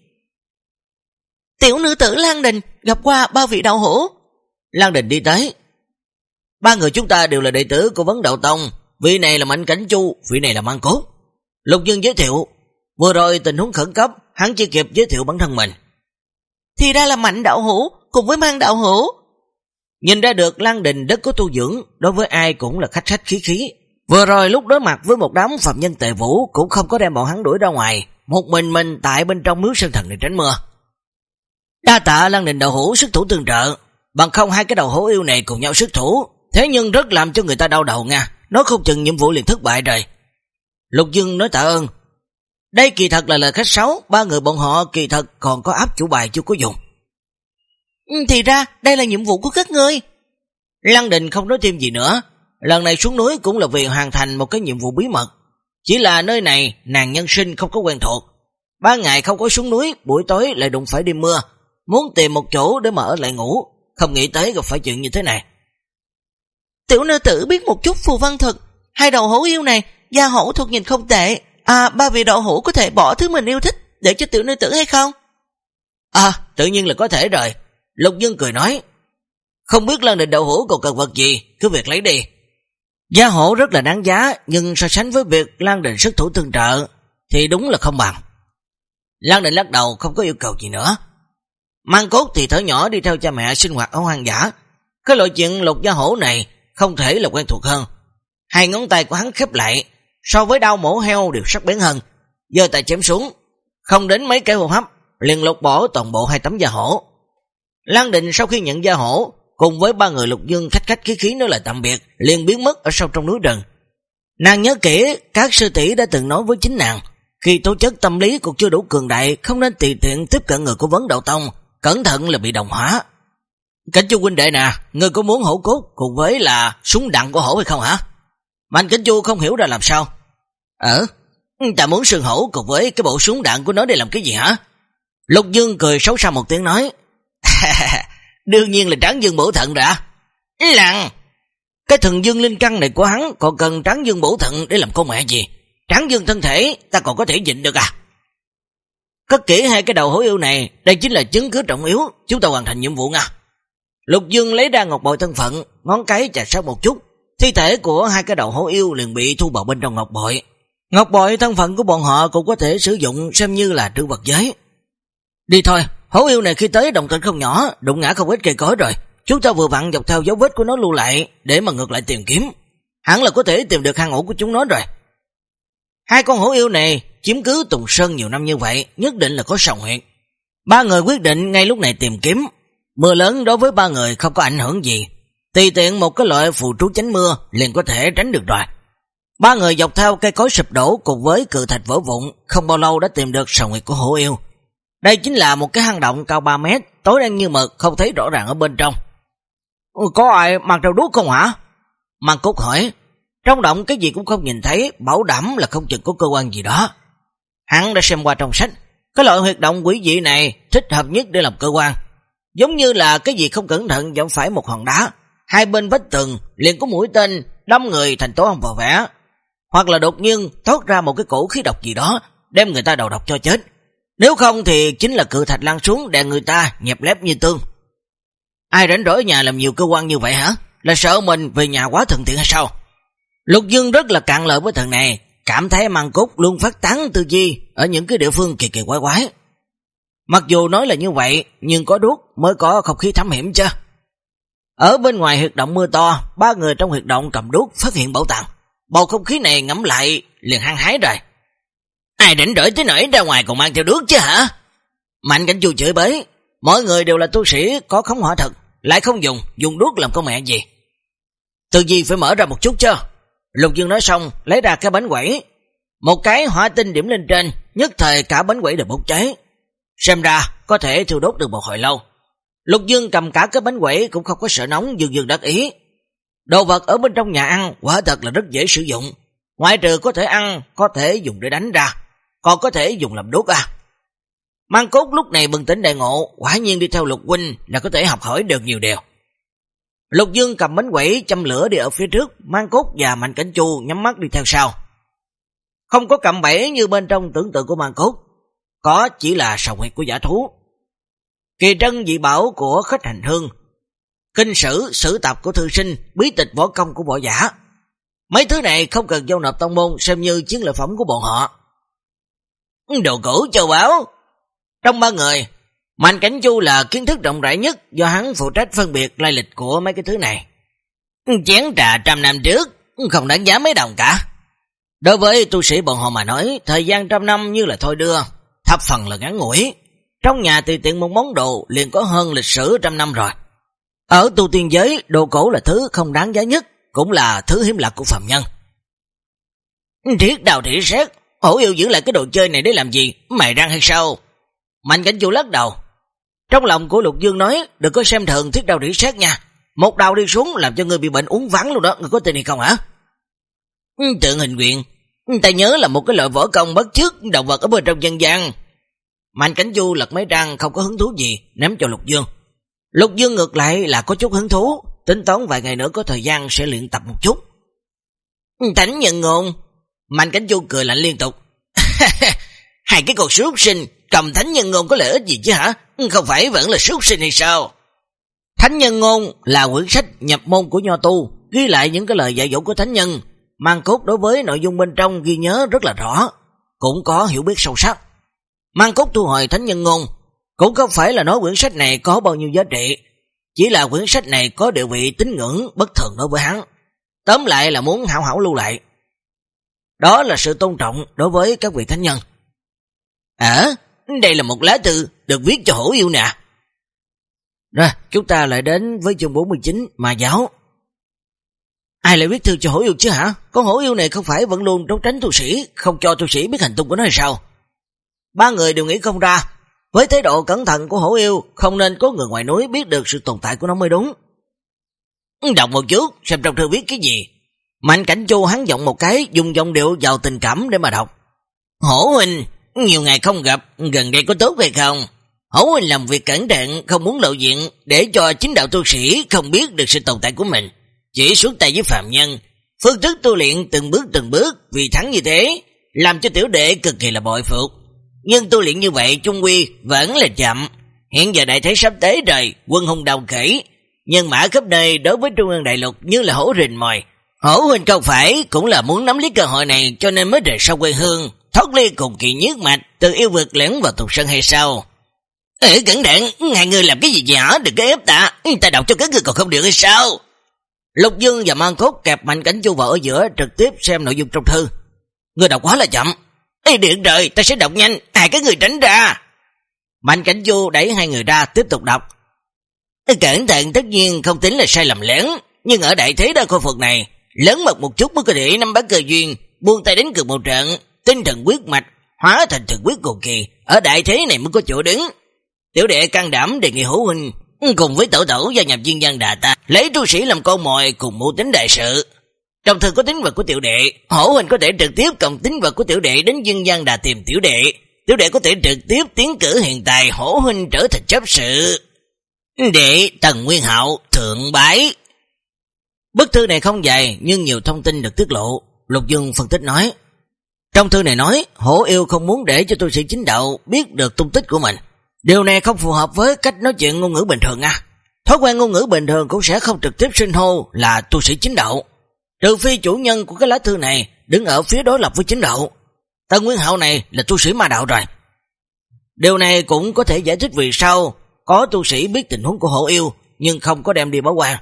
Tiểu nữ tử Lan Đình gặp qua ba vị đạo hữu. Lan Đình đi tới. Ba người chúng ta đều là đệ tử của Vấn Đạo Tông, vị này là Mạnh Cảnh Chu, vị này là Mang Cốt. Lục Dương giới thiệu, vừa rồi tình huống khẩn cấp, hắn chưa kịp giới thiệu bản thân mình. Thì ra là Mạnh đạo hữu cùng với Mang đạo hữu. Nhìn ra được Lan Đình rất có tu dưỡng, đối với ai cũng là khách khách khí khí. Vừa rồi lúc đối mặt với một đám phạm nhân tề vũ cũng không có đem bọn hắn đuổi ra ngoài, một mình mình tại bên trong miếu sơn thần để tránh mưa. Đa tạ Lan Đình đạo hữu sức thủ tương trợ, bằng không hai cái đầu hổ yêu này cùng nhau sức thủ, thế nhưng rất làm cho người ta đau đầu nha, nói không chừng nhiệm vụ liền thất bại rồi. Lục Dương nói tạ ơn. Đây kỳ thật là lời khách sáo, ba người bọn họ kỳ thật còn có áp chủ bài chưa có dùng. Thì ra đây là nhiệm vụ của các ngươi. Lan Đình không nói thêm gì nữa, lần này xuống núi cũng là vì hoàn thành một cái nhiệm vụ bí mật. Chỉ là nơi này nàng nhân sinh không có quen thuộc, ba ngày không có xuống núi, buổi tối lại đụng phải đêm mưa, muốn tìm một chỗ để mà ở lại ngủ, không nghĩ tới gặp phải chuyện như thế này. Tiểu nữ tử biết một chút phù văn thuật, hai đầu hổ yêu này gia hổ thuật nhìn không tệ, à ba vị đạo hữu có thể bỏ thứ mình yêu thích để cho tiểu nữ tử hay không? À tự nhiên là có thể rồi. Lục Dương cười nói, không biết Lan Đình đạo hữu còn cần vật gì, cứ việc lấy đi. Gia hổ rất là đáng giá, nhưng so sánh với việc Lan Đình sức thủ tương trợ thì đúng là không bằng. Lăng Định lắc đầu không có yêu cầu gì nữa. Mang Cốt thì thở nhỏ đi theo cha mẹ sinh hoạt ở hoang dã. Cái loại chuyện Lục Gia Hổ này không thể là quen thuộc hơn. Hai ngón tay của hắn khép lại, so với đao mổ heo đều sắc bén hơn. Giơ tay chém xuống, không đến mấy cái hô hấp liền lột bỏ toàn bộ hai tấm da hổ. Lăng Định sau khi nhận da hổ, cùng với ba người Lục Dương khách khách khí khí nói lời tạm biệt, liền biến mất ở sâu trong núi rừng. Nàng nhớ kỹ các sư tỷ đã từng nói với chính nàng, khi tố chất tâm lý còn chưa đủ cường đại, không nên tùy tiện tiếp cận người của Vấn Đạo Tông, cẩn thận là bị đồng hóa. Cảnh Chu huynh đệ nè, ngươi có muốn hổ cốt cùng với là súng đạn của hổ hay không hả? Mạnh Cảnh Chu không hiểu ra làm sao. Ờ, ta muốn sừng hổ cùng với cái bộ súng đạn của nó để làm cái gì hả? Lục Dương cười xấu xa một tiếng nói. Đương nhiên là Tráng Dương bổ thận đã. Lặng, cái thần dương linh căn này của hắn còn cần Tráng Dương bổ thận để làm con mẹ gì? Tráng Dương thân thể ta còn có thể nhịn được à? Cất kỹ hai cái đầu hổ yêu này, đây chính là chứng cứ trọng yếu, chúng ta hoàn thành nhiệm vụ nha. Lục Dương lấy ra ngọc bội thân phận, ngón cái chà sát một chút, thi thể của hai cái đầu hổ yêu liền bị thu vào bên trong ngọc bội. Ngọc bội thân phận của bọn họ cũng có thể sử dụng xem như là trữ vật giới. Đi thôi, hổ yêu này khi tới động tĩnh không nhỏ, đụng ngã không ít cây cối rồi. Chúng ta vừa vặn dọc theo dấu vết của nó lưu lại để mà ngược lại tìm kiếm. Hẳn là có thể tìm được hang ổ của chúng nó rồi. Hai con hổ yêu này chiếm cứ Tùng Sơn nhiều năm như vậy, nhất định là có sòng huyệt. Ba người quyết định ngay lúc này tìm kiếm. Mưa lớn đối với ba người không có ảnh hưởng gì, tùy tiện một cái loại phù trú tránh mưa liền có thể tránh được rồi. Ba người dọc theo cây cối sụp đổ cùng với cự thạch vỡ vụn, không bao lâu đã tìm được sòng huyệt của hổ yêu. Đây chính là một cái hang động cao ba mét, tối đen như mực, không thấy rõ ràng ở bên trong. Có ai mặc trâu đuốc không hả? Mang Cốt hỏi. Trong động cái gì cũng không nhìn thấy, bảo đảm là không chừng có cơ quan gì đó. Hắn đã xem qua trong sách, cái loại huyệt động quỷ dị này thích hợp nhất để làm cơ quan. Giống như là cái gì không cẩn thận dẫm phải một hòn đá, hai bên vách tường liền có mũi tên đâm người thành tố hông vào vẽ, hoặc là đột nhiên thoát ra một cái cổ khí độc gì đó đem người ta đầu độc cho chết. Nếu không thì chính là cự thạch lăn xuống đè người ta nhẹp lép như tương. Ai rảnh rỗi ở nhà làm nhiều cơ quan như vậy hả? Là sợ mình về nhà quá thuận tiện hay sao? Lục Dương rất là cạn lợi với thằng này, cảm thấy Mang Cốt luôn phát tán tư duy ở những cái địa phương kỳ kỳ quái quái. Mặc dù nói là như vậy, nhưng có đuốc mới có không khí thám hiểm chứ. Ở bên ngoài huyệt động mưa to, ba người trong huyệt động cầm đuốc phát hiện bảo tàng. Bầu không khí này ngẫm lại liền hăng hái rồi. Ai đỉnh rỗi tới nỗi ra ngoài còn mang theo đuốc chứ hả? Mạnh Cảnh Chu chửi bới, mỗi người đều là tu sĩ có khống hỏa thực, lại không dùng, dùng đuốc làm con mẹ gì. Tư duy phải mở ra một chút chứ. Lục Dương nói xong, lấy ra cái bánh quẩy. Một cái hỏa tinh điểm lên trên, nhất thời cả bánh quẩy đều bốc cháy. Xem ra có thể thiêu đốt được một hồi lâu. Lục Dương cầm cả cái bánh quẩy cũng không có sợ nóng, dường dường đắc ý. Đồ vật ở bên trong nhà ăn quả thật là rất dễ sử dụng. Ngoại trừ có thể ăn, có thể dùng để đánh ra, còn có thể dùng làm đốt à. Mang Cốt lúc này bừng tỉnh đại ngộ, quả nhiên đi theo Lục huynh là có thể học hỏi được nhiều điều. Lục Dương cầm bánh quẩy châm lửa đi ở phía trước, Mang Cốt và Mạnh Cảnh Chu nhắm mắt đi theo sau. Không có cạm bẫy như bên trong tưởng tượng của Mang Cốt, có chỉ là sòng huyệt của giả thú. Kỳ trân dị bảo của khách hành hương, kinh sử, sử tập của thư sinh, bí tịch võ công của võ giả. Mấy thứ này không cần giao nộp tông môn, xem như chiến lợi phẩm của bọn họ. Đồ cổ châu báu. Trong ba người, Mạnh Cảnh Chu là kiến thức rộng rãi nhất, do hắn phụ trách phân biệt lai lịch của mấy cái thứ này. Chén trà trăm năm trước không đáng giá mấy đồng cả. Đối với tu sĩ bọn họ mà nói, thời gian trăm năm như là thôi đưa, thập phần là ngắn ngủi. Trong nhà tùy tiện một món đồ liền có hơn lịch sử trăm năm rồi. Ở tu tiên giới, đồ cổ là thứ không đáng giá nhất, cũng là thứ hiếm lạ của phàm nhân. Thiết đào thị xét, hổ yêu giữ lại cái đồ chơi này để làm gì? Mày răng hay sao? Mạnh Cảnh Chu lắc đầu. Trong lòng của Lục Dương nói, đừng có xem thường thiết đào thị xét nha. Một đào đi xuống làm cho người bị bệnh uống vắng luôn đó, người có tin hay không hả? Tượng hình nguyện, ta nhớ là một cái loại võ công bất chước động vật ở bên trong dân gian. Mạnh Cảnh Chu lật mấy trang không có hứng thú gì, ném cho Lục Dương. Lục Dương ngược lại là có chút hứng thú, tính toán vài ngày nữa có thời gian sẽ luyện tập một chút. Thánh nhân ngôn. Mạnh Cảnh Chu cười lạnh liên tục. Hai cái con súc sinh cầm thánh nhân ngôn có lợi ích gì chứ hả? Không phải vẫn là súc sinh hay sao? Thánh nhân ngôn là quyển sách nhập môn của nho tu, ghi lại những cái lời dạy dỗ của thánh nhân. Mang Cốt đối với nội dung bên trong ghi nhớ rất là rõ, cũng có hiểu biết sâu sắc. Mang Cốt thu hồi thánh nhân ngôn, cũng không phải là nói quyển sách này có bao nhiêu giá trị, chỉ là quyển sách này có địa vị tín ngưỡng bất thường đối với hắn. Tóm lại là muốn hảo hảo lưu lại. Đó là sự tôn trọng đối với các vị thánh nhân. À, đây là một lá thư được viết cho Hổ Yêu nè. Rồi, chúng ta lại đến với chương bốn mươi chín, Ma giáo. Ai lại viết thư cho Hổ Yêu chứ hả? Con Hổ Yêu này không phải vẫn luôn trốn tránh tu sĩ, không cho tu sĩ biết hành tung của nó hay sao? Ba người đều nghĩ không ra. Với thái độ cẩn thận của Hổ Yêu, không nên có người ngoài núi biết được sự tồn tại của nó mới đúng. Đọc một chút, xem trong thư viết cái gì. Mạnh Cảnh Chu hắn giọng một cái, dùng giọng điệu giàu tình cảm để mà đọc. Hổ huynh, nhiều ngày không gặp, gần đây có tốt hay không? Hổ huynh làm việc cẩn thận, không muốn lộ diện, để cho chính đạo tu sĩ không biết được sự tồn tại của mình. Chỉ xuống tay với phàm nhân, phương thức tu luyện từng bước từng bước, vì thắng như thế, làm cho tiểu đệ cực kỳ là bội phục. Nhưng tu luyện như vậy chung quy vẫn là chậm. Hiện giờ đại thế sắp tới rồi, quân hùng đầu khởi, nhân mã khắp nơi đối với Trung ương đại lục như là hổ rình mồi. Hổ huynh không phải cũng là muốn nắm lấy cơ hội này cho nên mới rời sau quê hương, thoát ly cùng kỳ nhất mạch, từ yêu vực lẻn vào tục sân hay sao? Ê, cẩn thận, hai người làm cái gì vậy hả? Đừng có ép ta, ta đọc cho các người còn không được hay sao? Lục Dương và Mang Cốt kẹp Mạnh Cảnh Chu vào ở giữa, trực tiếp xem nội dung trong thư. Người đọc quá là chậm. Ê, điện rồi, ta sẽ đọc nhanh, hai cái người tránh ra. Mạnh Cảnh Chu đẩy hai người ra, tiếp tục đọc. Ê, cẩn thận tất nhiên không tính là sai lầm lớn, nhưng ở đại thế đa khôi phục này, lớn mật một chút mới có thể nắm bắt cơ duyên, buông tay đánh cược một trận, tinh thần quyết mạch, hóa thành thực quyết cùng kỳ, ở đại thế này mới có chỗ đứng. Tiểu đệ can đảm đề nghị Hổ huynh cùng với tổ tổ gia nhập Diên Giang Đà ta, lấy tu sĩ làm con mồi cùng mưu tính đại sự. Trong thư có tín vật của tiểu đệ, Hổ huynh có thể trực tiếp cầm tín vật của tiểu đệ đến Diên Giang Đà tìm tiểu đệ. Tiểu đệ có thể trực tiếp tiến cử hiện tại Hổ huynh trở thành chấp sự. Đệ Tần Nguyên Hạo thượng bái. Bức thư này không dài nhưng nhiều thông tin được tiết lộ. Lục Dương phân tích nói, trong thư này nói Hổ Yêu không muốn để cho tu sĩ chính đạo biết được tung tích của mình. Điều này không phù hợp với cách nói chuyện ngôn ngữ bình thường à. Thói quen ngôn ngữ bình thường cũng sẽ không trực tiếp xưng hô là tu sĩ chính đạo, trừ phi chủ nhân của cái lá thư này đứng ở phía đối lập với chính đạo. Tần Nguyên Hạo này là tu sĩ ma đạo rồi. Điều này cũng có thể giải thích vì sao có tu sĩ biết tình huống của Hổ Yêu nhưng không có đem đi báo quan.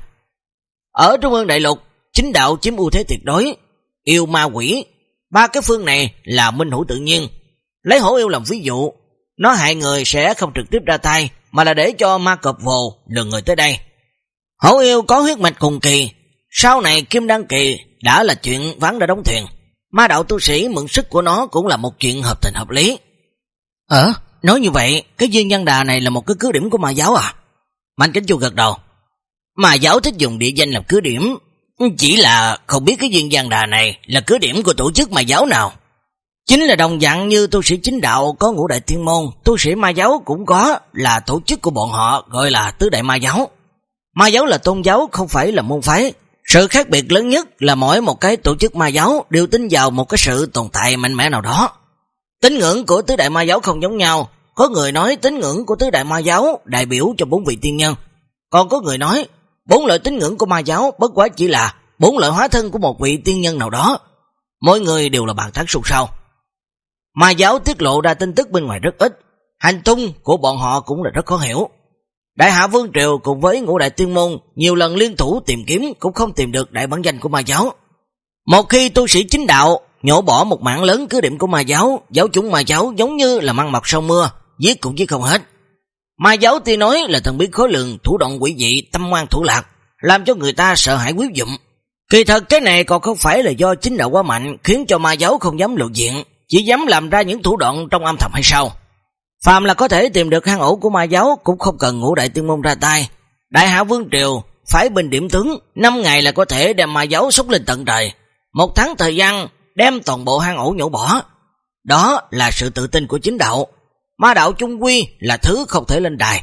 Ở Trung ương đại lục, chính đạo chiếm ưu thế tuyệt đối, yêu ma quỷ, ba cái phương này là minh hữu tự nhiên. Lấy Hổ Yêu làm ví dụ, nó hại người sẽ không trực tiếp ra tay, mà là để cho ma cọp vồ lừa người tới đây. Hổ Yêu có huyết mạch cùng kỳ, sau này kim đăng kỳ đã là chuyện ván đã đóng thuyền. Ma đạo tu sĩ mượn sức của nó cũng là một chuyện hợp tình hợp lý. Ờ, nói như vậy, cái Diên Giang Đà này là một cái cứ điểm của ma giáo à? Mạnh Cảnh Chu gật đầu. Ma giáo thích dùng địa danh làm cứ điểm, chỉ là không biết cái Diên Giang Đà này là cứ điểm của tổ chức ma giáo nào. Chính là đồng dạng như tu sĩ chính đạo có ngũ đại thiên môn, tu sĩ ma giáo cũng có, là tổ chức của bọn họ gọi là tứ đại ma giáo. Ma giáo là tôn giáo, không phải là môn phái. Sự khác biệt lớn nhất là mỗi một cái tổ chức ma giáo đều tin vào một cái sự tồn tại mạnh mẽ nào đó. Tín ngưỡng của tứ đại ma giáo không giống nhau. Có người nói tín ngưỡng của tứ đại ma giáo đại biểu cho bốn vị tiên nhân, còn có người nói bốn loại tín ngưỡng của ma giáo bất quá chỉ là bốn loại hóa thân của một vị tiên nhân nào đó. Mỗi người đều là bàn tán xôn xao. Ma giáo tiết lộ ra tin tức bên ngoài rất ít, hành tung của bọn họ cũng là rất khó hiểu. Đại Hạ Vương Triều cùng với ngũ đại tiên môn nhiều lần liên thủ tìm kiếm cũng không tìm được đại bản danh của ma giáo. Một khi tu sĩ chính đạo nhổ bỏ một mảng lớn cứ điểm của ma giáo, giáo chúng ma giáo giống như là măng mọc sau mưa, giết cũng giết không hết. Ma giáo tuy nói là thần bí khó lường, thủ đoạn quỷ dị, tâm ngoan thủ lạc, làm cho người ta sợ hãi quý dụng. Kỳ thật cái này còn không phải là do chính đạo quá mạnh khiến cho ma giáo không dám lộ diện, chỉ dám làm ra những thủ đoạn trong âm thầm hay sao? Phàm là có thể tìm được hang ổ của ma giáo cũng không cần ngũ đại tiên môn ra tay. Đại Hạ Vương Triều phải bình điểm tướng, năm ngày là có thể đem ma giáo xúc lên tận trời. Một tháng thời gian đem toàn bộ hang ổ nhổ bỏ. Đó là sự tự tin của chính đạo. Ma đạo chung quy là thứ không thể lên đài.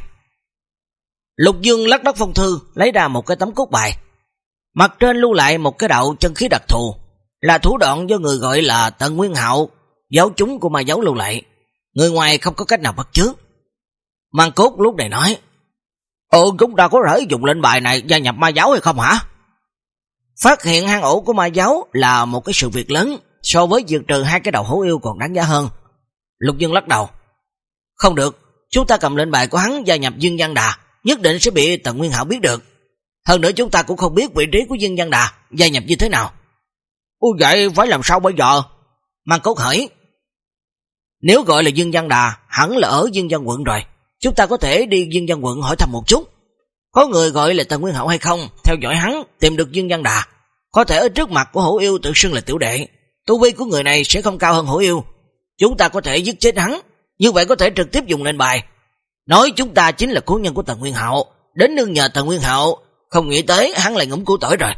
Lục Dương lắc đất phong thư, lấy ra một cái tấm cốt bài. Mặt trên lưu lại một cái đạo chân khí đặc thù, là thủ đoạn do người gọi là Tần Nguyên Hạo, giáo chúng của ma giáo lưu lại. Người ngoài không có cách nào bắt chước. Mang Cốt lúc này nói, Ồ, chúng ta có thể dùng lệnh bài này gia nhập ma giáo hay không hả? Phát hiện hang ổ của ma giáo là một cái sự việc lớn, so với diệt trừ hai cái đầu Hổ Yêu còn đáng giá hơn. Lục Dương lắc đầu, Không được, chúng ta cầm lệnh bài của hắn gia nhập Dương Văn Đà, nhất định sẽ bị Tần Nguyên Hạo biết được. Hơn nữa chúng ta cũng không biết vị trí của Dương Văn Đà gia nhập như thế nào. Ủa vậy phải làm sao bây giờ? Mang Cốt hỏi. Nếu gọi là Dương Văn Đà, hẳn là ở Dương Văn quận rồi. Chúng ta có thể đi Dương Văn quận hỏi thăm một chút. Có người gọi là Tần Nguyên Hạo hay không, theo dõi hắn, tìm được Dương Văn Đà. Có thể ở trước mặt của Hổ Yêu tự xưng là tiểu đệ. Tu vi của người này sẽ không cao hơn Hổ Yêu. Chúng ta có thể giết chết hắn, như vậy có thể trực tiếp dùng lên bài. Nói chúng ta chính là cố nhân của Tần Nguyên Hạo, đến nương nhờ Tần Nguyên Hạo, không nghĩ tới hắn lại ngủm củ tỏi rồi.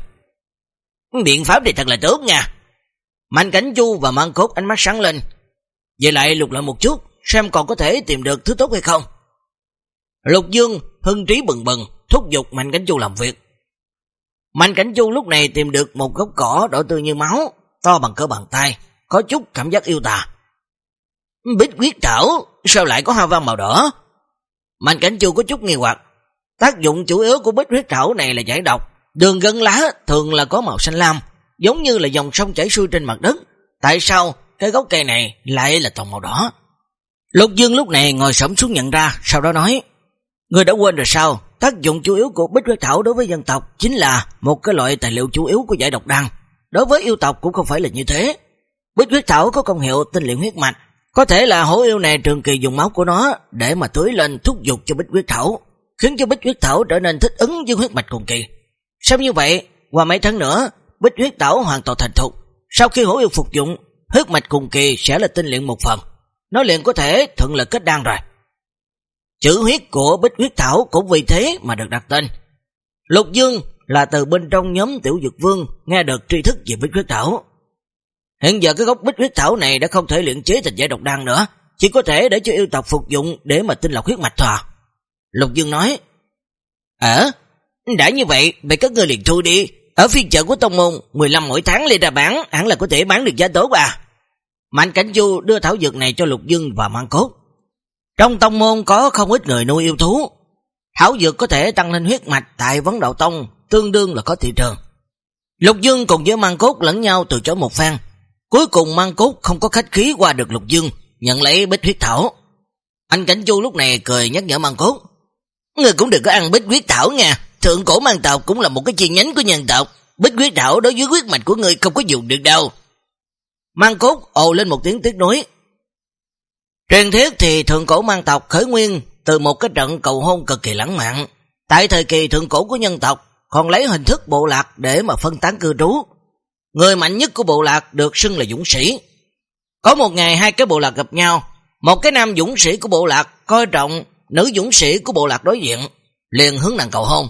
Biện pháp này thật là tốt nha. Mạnh Cảnh Chu và Mang Cốt ánh mắt sáng lên. Vậy lại lục lại một chút, xem còn có thể tìm được thứ tốt hay không. Lục Dương hưng trí bừng bừng, thúc giục Mạnh Cảnh Chu làm việc. Mạnh Cảnh Chu lúc này tìm được một gốc cỏ đỏ tươi như máu, to bằng cỡ bàn tay, có chút cảm giác yêu tà. Bích huyết thảo, sao lại có hoa văn màu đỏ? Mạnh Cảnh Chu có chút nghi hoặc. Tác dụng chủ yếu của bích huyết thảo này là giải độc, đường gân lá thường là có màu xanh lam, giống như là dòng sông chảy xuôi trên mặt đất. Tại sao cái gốc cây này lại là toàn màu đỏ? Lục Dương lúc này ngồi xổm xuống nhận ra, sau đó nói: Người đã quên rồi sao? Tác dụng chủ yếu của bích huyết thảo đối với dân tộc chính là một cái loại tài liệu chủ yếu của giải độc đan. Đối với yêu tộc cũng không phải là như thế. Bích huyết thảo có công hiệu tinh luyện huyết mạch, có thể là Hổ Yêu này trường kỳ dùng máu của nó để mà tưới lên thúc giục cho bích huyết thảo, khiến cho bích huyết thảo trở nên thích ứng với huyết mạch cùng kỳ. Sao như vậy, qua mấy tháng nữa, bích huyết thảo hoàn toàn thành thục. Sau khi Hổ Yêu phục dụng, huyết mạch cùng kỳ sẽ là tinh luyện một phần, nó liền có thể thuận lợi kết đan rồi. Chữ huyết của bích huyết thảo cũng vì thế mà được đặt tên. Lục Dương là từ bên trong nhóm Tiểu Dược Vương nghe được tri thức về bích huyết thảo. Hiện giờ cái gốc bích huyết thảo này đã không thể luyện chế thành giải độc đan nữa, chỉ có thể để cho yêu tộc phục dụng để mà tinh lọc huyết mạch thôi. Lục Dương nói: Ờ, đã như vậy, vậy các ngươi liền thu đi. Ở phiên chợ của tông môn, mười lăm mỗi tháng lên ra bán, hẳn là có thể bán được giá tốt à. Mạnh Cảnh Chu đưa thảo dược này cho Lục Dương và Mang Cốt. Trong tông môn có không ít người nuôi yêu thú, thảo dược có thể tăng lên huyết mạch tại Vấn Đạo Tông, tương đương là có thị trường. Lục Dương cùng với Mang Cốt lẫn nhau từ chối một phen. Cuối cùng Mang Cốt không có khách khí qua được Lục Dương, nhận lấy bích huyết thảo. Anh Cảnh Chu lúc này cười nhắc nhở Mang Cốt: Người cũng đừng có ăn bích huyết thảo nha, thượng cổ mang tộc cũng là một cái chi nhánh của nhân tộc, bích huyết thảo đối với huyết mạch của người không có dùng được đâu. Mang Cốt ồ lên một tiếng tiếc nuối. Truyền thuyết thì thượng cổ mang tộc khởi nguyên từ một cái trận cầu hôn cực kỳ lãng mạn. Tại thời kỳ thượng cổ của nhân tộc còn lấy hình thức bộ lạc để mà phân tán cư trú. Người mạnh nhất của bộ lạc được xưng là dũng sĩ. Có một ngày hai cái bộ lạc gặp nhau, một cái nam dũng sĩ của bộ lạc coi trọng nữ dũng sĩ của bộ lạc đối diện, liền hướng nàng cầu hôn.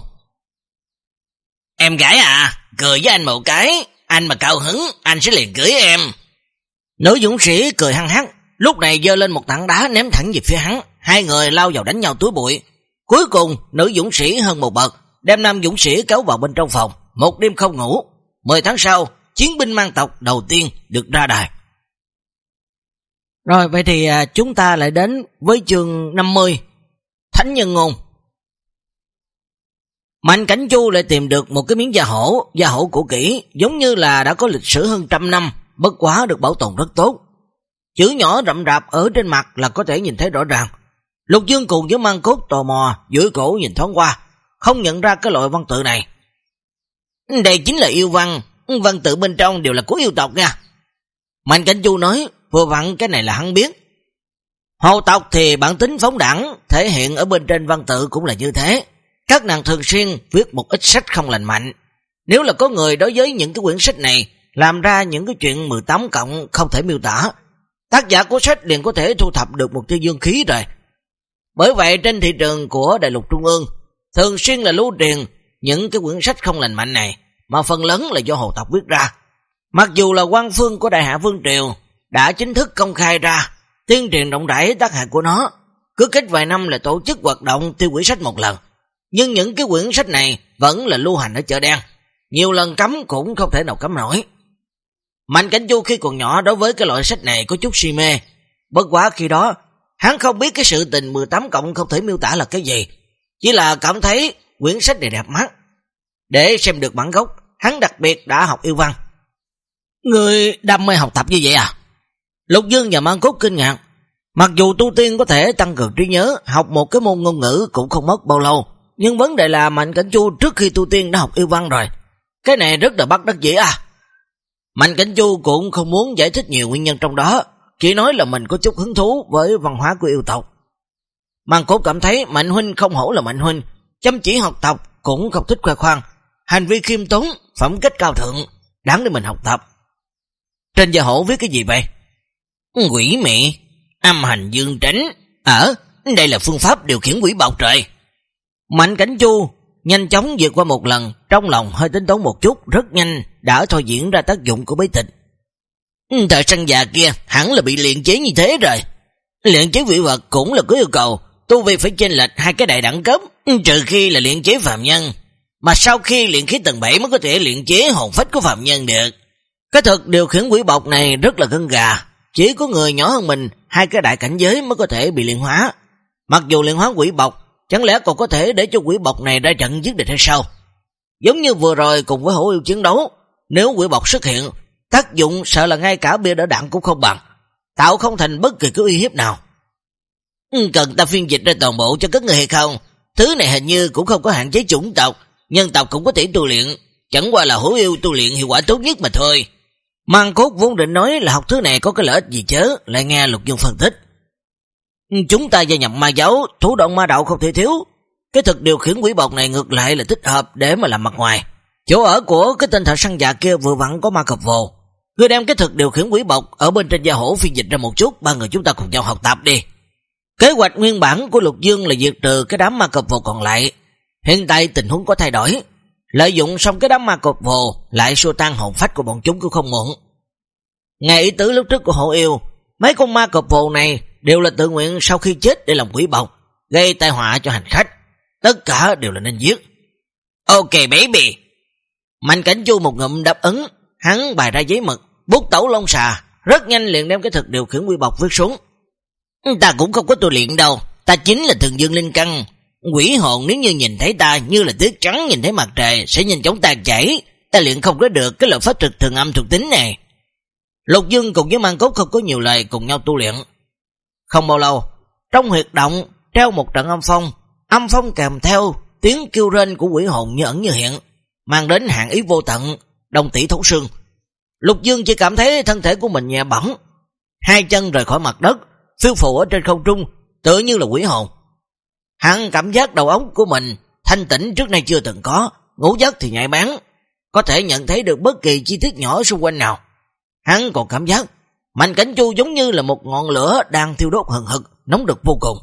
Em gái à, cười với anh một cái, anh mà cao hứng, anh sẽ liền cưới em. Nữ dũng sĩ cười hăng hắc, lúc này giơ lên một tảng đá ném thẳng về phía hắn, hai người lao vào đánh nhau túi bụi. Cuối cùng, nữ dũng sĩ hơn một bậc, đem nam dũng sĩ kéo vào bên trong phòng, một đêm không ngủ. Mười tháng sau, chiến binh mang tộc đầu tiên được ra đời. Rồi, vậy thì à, chúng ta lại đến với chương năm mươi, Thánh Nhân Ngôn. Mạnh Cảnh Chu lại tìm được một cái miếng da hổ, da hổ cũ kỹ, giống như là đã có lịch sử hơn trăm năm, bất quá được bảo tồn rất tốt. Chữ nhỏ rậm rạp ở trên mặt là có thể nhìn thấy rõ ràng. Lục Dương cùng với Mang Cốt tò mò, duỗi cổ nhìn thoáng qua, không nhận ra cái loại văn tự này. Đây chính là yêu văn, văn tự bên trong đều là của yêu tộc nha. Mạnh Cảnh Chu nói, vừa vặn cái này là hắn biết. Hồ tộc thì bản tính phóng đẳng, thể hiện ở bên trên văn tự cũng là như thế. Các nàng thường xuyên viết một ít sách không lành mạnh. Nếu là có người đối với những cái quyển sách này làm ra những cái chuyện mười tám cộng không thể miêu tả, tác giả của sách liền có thể thu thập được một tia dương khí rồi. Bởi vậy trên thị trường của Đại Lục Trung ương thường xuyên là lưu truyền những cái quyển sách không lành mạnh này, mà phần lớn là do hồ tộc viết ra. Mặc dù là quan phương của Đại Hạ Vương Triều đã chính thức công khai ra tuyên truyền rộng rãi tác hại của nó, cứ cách vài năm là tổ chức hoạt động tiêu hủy sách một lần, nhưng những cái quyển sách này vẫn là lưu hành ở chợ đen, nhiều lần cấm cũng không thể nào cấm nổi. Mạnh Cảnh Chu khi còn nhỏ đối với cái loại sách này có chút si mê, bất quá khi đó hắn không biết cái sự tình mười tám cộng không thể miêu tả là cái gì, chỉ là cảm thấy quyển sách này đẹp mắt. Để xem được bản gốc, hắn đặc biệt đã học yêu văn. Người đam mê học tập như vậy à? Lục Dương và Mang Cốt kinh ngạc. Mặc dù tu tiên có thể tăng cường trí nhớ, học một cái môn ngôn ngữ cũng không mất bao lâu, nhưng vấn đề là Mạnh Cảnh Chu trước khi tu tiên đã học yêu văn rồi. Cái này rất là bất đắc dĩ à. Mạnh Cảnh Chu cũng không muốn giải thích nhiều nguyên nhân trong đó, chỉ nói là mình có chút hứng thú với văn hóa của yêu tộc. Màn Cốt cảm thấy Mạnh huynh không hổ là Mạnh huynh, chăm chỉ học tập cũng không thích khoe khoang, hành vi khiêm tốn, phẩm cách cao thượng, đáng để mình học tập. Trên gia hổ viết cái gì vậy? Quỷ mị, âm hành dương tránh. Ở, đây là phương pháp điều khiển quỷ bọc trời. Mạnh Cảnh Chu nhanh chóng vượt qua một lần, trong lòng hơi tính toán một chút, rất nhanh đã thôi diễn ra tác dụng của bí tịch. Thời săn già kia hẳn là bị luyện chế như thế rồi. Luyện chế quỷ vật cũng là có yêu cầu tu vi phải chênh lệch hai cái đại đẳng cấp, trừ khi là luyện chế phàm nhân, mà sau khi luyện khí tầng bảy mới có thể luyện chế hồn phách của phàm nhân được. Cái thuật điều khiển quỷ bọc này rất là gân gà, chỉ có người nhỏ hơn mình hai cái đại cảnh giới mới có thể bị luyện hóa. Mặc dù luyện hóa quỷ bọc, chẳng lẽ còn có thể để cho quỷ bọc này ra trận giết địch hay sao? Giống như vừa rồi cùng với hổ yêu chiến đấu, nếu quỷ bọc xuất hiện, tác dụng sợ là ngay cả bia đỡ đạn cũng không bằng, tạo không thành bất kỳ cái uy hiếp nào. Cần ta phiên dịch ra toàn bộ cho các người hay không? Thứ này hình như cũng không có hạn chế chủng tộc, nhân tộc cũng có thể tu luyện, chẳng qua là hổ yêu tu luyện hiệu quả tốt nhất mà thôi. Màn Cốt vốn định nói là học thứ này có cái lợi ích gì chớ, lại nghe Lục Dương phân tích. Chúng ta gia nhập ma giáo, thủ đoạn ma đạo không thể thiếu. Cái thực điều khiển quỷ bọc này ngược lại là thích hợp để mà làm mặt ngoài. Chỗ ở của cái tên thợ săn già kia vừa vặn có ma cọp vồ. Ngươi đem cái thực điều khiển quỷ bọc ở bên trên gia hổ phiên dịch ra một chút, ba người chúng ta cùng nhau học tập đi. Kế hoạch nguyên bản của Lục Dương là diệt trừ cái đám ma cọp vồ còn lại. Hiện tại tình huống có thay đổi, lợi dụng xong cái đám ma cọp vồ lại xua tan hồn phách của bọn chúng cũng không muộn. Nghe ý tứ lúc trước của Hổ Yêu, mấy con ma cọp vồ này đều là tự nguyện sau khi chết để làm quỷ bọc, gây tai họa cho hành khách. Tất cả đều là nên giết. Ok baby. Mạnh Cảnh Chu một ngụm đáp ứng, hắn bày ra giấy mực, bút tẩu lông xà, rất nhanh liền đem cái thực điều khiển quỷ bọc viết xuống. Ta cũng không có tu luyện đâu, ta chính là thường dương linh căn. Quỷ hồn nếu như nhìn thấy ta như là tuyết trắng nhìn thấy mặt trời sẽ nhanh chóng tan chảy, ta luyện không có được cái luật pháp trực thường âm thuộc tính này. Lục Dương cùng với Màn Cốt không có nhiều lời, cùng nhau tu luyện. Không bao lâu, trong huyệt động treo một trận âm phong, âm phong kèm theo tiếng kêu rên của quỷ hồn như ẩn như hiện, mang đến hạn ý vô tận, đồng tỷ thấu xương. Lục Dương chỉ cảm thấy thân thể của mình nhẹ bỏng, hai chân rời khỏi mặt đất, phiêu phù ở trên không trung, tựa như là quỷ hồn. Hắn cảm giác đầu óc của mình thanh tĩnh trước nay chưa từng có, ngũ giác thì nhạy bén, có thể nhận thấy được bất kỳ chi tiết nhỏ xung quanh nào. Hắn còn cảm giác Mạnh Cảnh Chu giống như là một ngọn lửa đang thiêu đốt hừng hực, nóng đực vô cùng.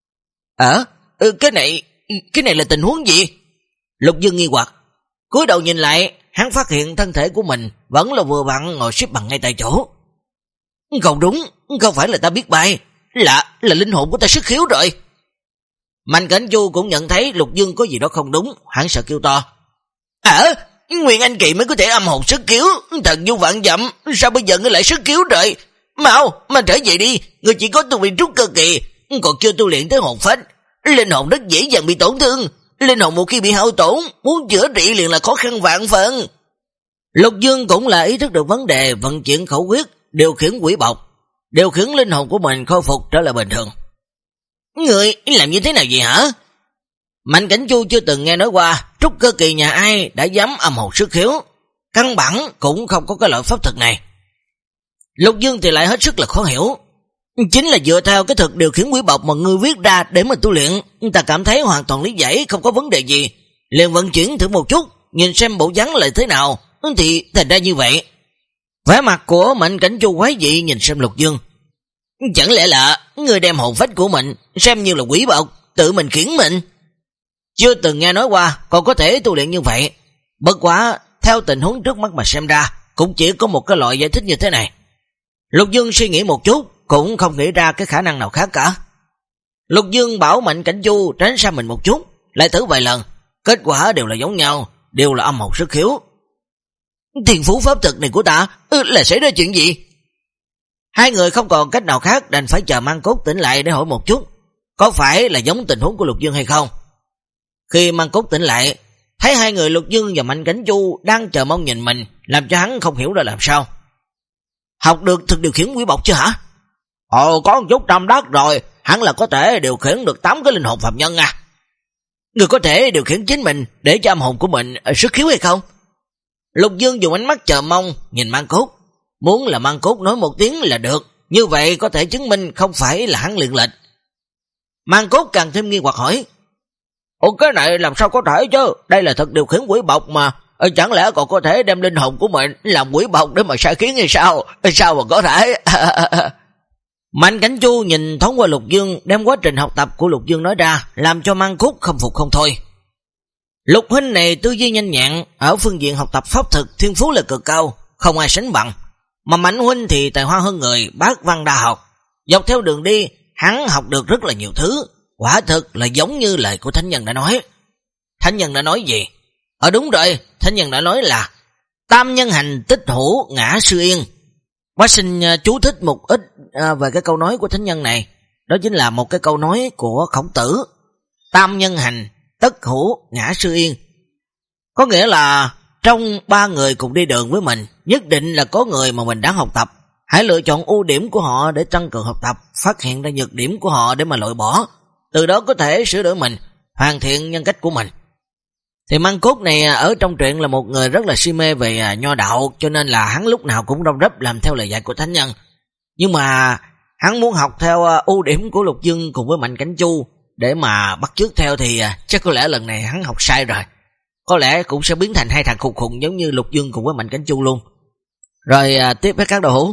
Ờ, à, cái này, cái này là tình huống gì? Lục Dương nghi hoặc, cúi đầu nhìn lại, hắn phát hiện thân thể của mình vẫn là vừa vặn ngồi xếp bằng ngay tại chỗ. Không đúng, không phải là ta biết bay, là là linh hồn của ta xuất khiếu rồi. Mạnh Cảnh Chu cũng nhận thấy Lục Dương có gì đó không đúng, hắn sợ kêu to. Ờ, à, Nguyên Anh Kỳ mới có thể âm hồn xuất khiếu, thần du vạn dặm, sao bây giờ ngươi lại xuất khiếu rồi? Mau, mà trở về đi, ngươi chỉ có tu vi trúc cơ kỳ, còn chưa tu luyện tới hồn phách, linh hồn rất dễ dàng bị tổn thương, linh hồn một khi bị hao tổn, muốn chữa trị liền là khó khăn vạn phần. Lục Dương cũng là ý thức được vấn đề, vận chuyển khẩu quyết, điều khiển quỷ bọc, điều khiển linh hồn của mình khôi phục trở lại bình thường. Ngươi làm như thế nào vậy hả? Mạnh Cảnh Chu chưa từng nghe nói qua trúc cơ kỳ nhà ai đã dám âm hồn xuất khiếu, căn bản cũng không có cái loại pháp thuật này. Lục Dương thì lại hết sức là khó hiểu. Chính là dựa theo cái thực điều khiển quỷ bọc mà ngươi viết ra để mà tu luyện, ta cảm thấy hoàn toàn lý giải, không có vấn đề gì, liền vận chuyển thử một chút, nhìn xem bộ dáng lại thế nào, thì thành ra như vậy. Vẻ mặt của Mạnh Cảnh Chu quái dị nhìn xem Lục Dương. Chẳng lẽ là ngươi đem hồn phách của mình xem như là quỷ bọc, tự mình khiển mình? Chưa từng nghe nói qua còn có thể tu luyện như vậy. Bất quá theo tình huống trước mắt mà xem ra, cũng chỉ có một cái loại giải thích như thế này. Lục Dương suy nghĩ một chút, cũng không nghĩ ra cái khả năng nào khác cả. Lục Dương bảo Mạnh Cảnh Chu tránh xa mình một chút, lại thử vài lần, kết quả đều là giống nhau, đều là âm hồn xuất khiếu. Thiên phú pháp thuật này của ta là xảy ra chuyện gì? Hai người không còn cách nào khác, đành phải chờ Màn Cốt tỉnh lại để hỏi một chút, có phải là giống tình huống của Lục Dương hay không. Khi Màn Cốt tỉnh lại, thấy hai người Lục Dương và Mạnh Cảnh Chu đang chờ mong nhìn mình, làm cho hắn không hiểu ra làm sao. Học được thực điều khiển quỷ bọc chưa hả? Ồ, có một chút tâm đắc rồi, hẳn là có thể điều khiển được tám cái linh hồn phạm nhân à. Người có thể điều khiển chính mình để cho âm hồn của mình sức khiếu hay không? Lục Dương dùng ánh mắt chờ mong nhìn Mang Cốt. Muốn là Mang Cốt nói một tiếng là được, như vậy có thể chứng minh không phải là hắn luyện lệch. Mang Cốt càng thêm nghi hoặc hỏi: Ủa cái này làm sao có thể chứ? Đây là thật điều khiển quỷ bọc mà. Ờ, chẳng lẽ còn có thể đem linh hồn của mình làm quỷ bọc để mà sai khiến hay sao? Sao mà có thể? Mạnh Cảnh Chu nhìn thoáng qua Lục Dương, đem quá trình học tập của Lục Dương nói ra, làm cho Mang Cốt không phục không thôi. Lục huynh này tư duy nhanh nhẹn, ở phương diện học tập pháp thực thiên phú là cực cao, không ai sánh bằng. Mà Mạnh huynh thì tài hoa hơn người, bác văn đa học. Dọc theo đường đi, hắn học được rất là nhiều thứ, quả thực là giống như lời của Thánh Nhân đã nói. Thánh Nhân đã nói gì? Ờ đúng rồi, Thánh Nhân đã nói là tam nhân hành tích hữu ngã sư yên. Bác xin chú thích một ít về cái câu nói của Thánh Nhân này. Đó chính là một cái câu nói của Khổng Tử. Tam nhân hành tất hữu ngã sư yên. Có nghĩa là trong ba người cùng đi đường với mình, nhất định là có người mà mình đáng học tập. Hãy lựa chọn ưu điểm của họ để tăng cường học tập, phát hiện ra nhược điểm của họ để mà loại bỏ. Từ đó có thể sửa đổi mình, hoàn thiện nhân cách của mình. Thì Mang Cốt này ở trong truyện là một người rất là si mê về nho đạo, cho nên là hắn lúc nào cũng răm rắp làm theo lời dạy của Thánh Nhân. Nhưng mà hắn muốn học theo ưu điểm của Lục Dương cùng với Mạnh Cảnh Chu để mà bắt chước theo thì chắc có lẽ lần này hắn học sai rồi. Có lẽ cũng sẽ biến thành hai thằng khùng khùng giống như Lục Dương cùng với Mạnh Cảnh Chu luôn. Rồi tiếp với các đầu hữu.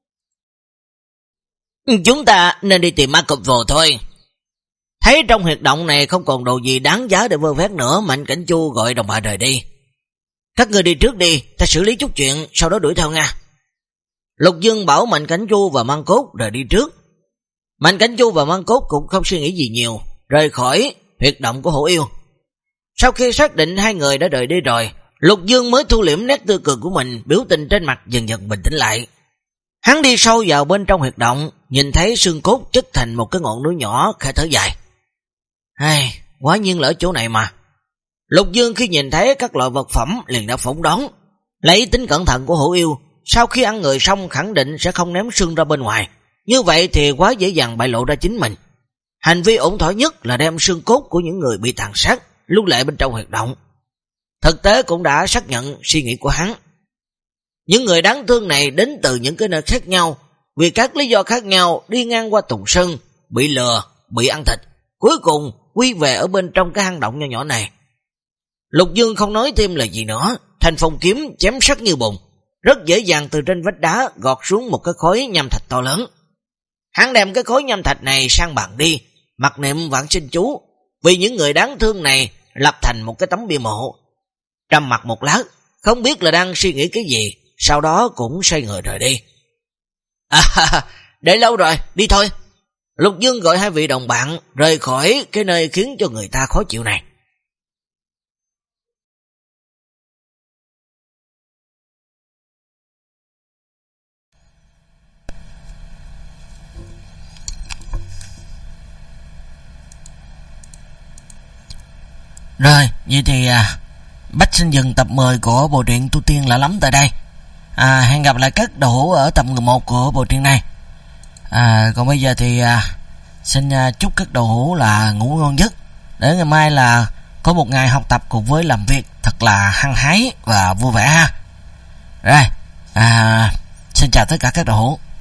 Chúng ta nên đi tìm ma cụp vồ thôi. Thấy trong huyệt động này không còn đồ gì đáng giá để vơ vét nữa, Mạnh Cảnh Chu gọi đồng bạn rời đi. Các người đi trước đi, ta xử lý chút chuyện, sau đó đuổi theo nha. Lục Dương bảo Mạnh Cảnh Chu và Mang Cốt rời đi trước. Mạnh Cảnh Chu và Mang Cốt cũng không suy nghĩ gì nhiều, rời khỏi huyệt động của Hổ Yêu. Sau khi xác định hai người đã rời đi rồi, Lục Dương mới thu liễm nét tươi cười của mình, biểu tình trên mặt dần dần bình tĩnh lại. Hắn đi sâu vào bên trong huyệt động, nhìn thấy xương cốt chất thành một cái ngọn núi nhỏ, khẽ thở dài. Ai, quá nhiên là ở chỗ này mà. Lục Dương khi nhìn thấy các loại vật phẩm liền đã phỏng đoán, lấy tính cẩn thận của Hổ Yêu, sau khi ăn người xong khẳng định sẽ không ném xương ra bên ngoài, như vậy thì quá dễ dàng bại lộ ra chính mình. Hành vi ổn thỏa nhất là đem xương cốt của những người bị tàn sát lưu lại bên trong huyệt động. Thực tế cũng đã xác nhận suy nghĩ của hắn. Những người đáng thương này đến từ những cái nơi khác nhau, vì các lý do khác nhau đi ngang qua Tùng Sơn, bị lừa, bị ăn thịt, cuối cùng quy về ở bên trong cái hang động nhỏ nhỏ này. Lục Dương không nói thêm lời gì nữa, thành phong kiếm chém sắc như bùn, rất dễ dàng từ trên vách đá gọt xuống một cái khối nham thạch to lớn. Hắn đem cái khối nham thạch này sang bàn đi, mặc niệm vạn sinh chú, vì những người đáng thương này lập thành một cái tấm bia mộ. Trầm mặt một lát, không biết là đang suy nghĩ cái gì, sau đó cũng xoay người rời đi. À, để lâu rồi, đi thôi. Lục Dương gọi hai vị đồng bạn rời khỏi cái nơi khiến cho người ta khó chịu này. Rồi, vậy thì à, Bách xin dừng tập mười của bộ truyện Tu Tiên Lạ Lắm tại đây. À, hẹn gặp lại các đầu hữu ở tập mười một của bộ truyện này. À, còn bây giờ thì à, xin à, chúc các đầu hữu là ngủ ngon giấc, để ngày mai là có một ngày học tập cùng với làm việc thật là hăng hái và vui vẻ ha. Rồi, à, xin chào tất cả các đầu hữu.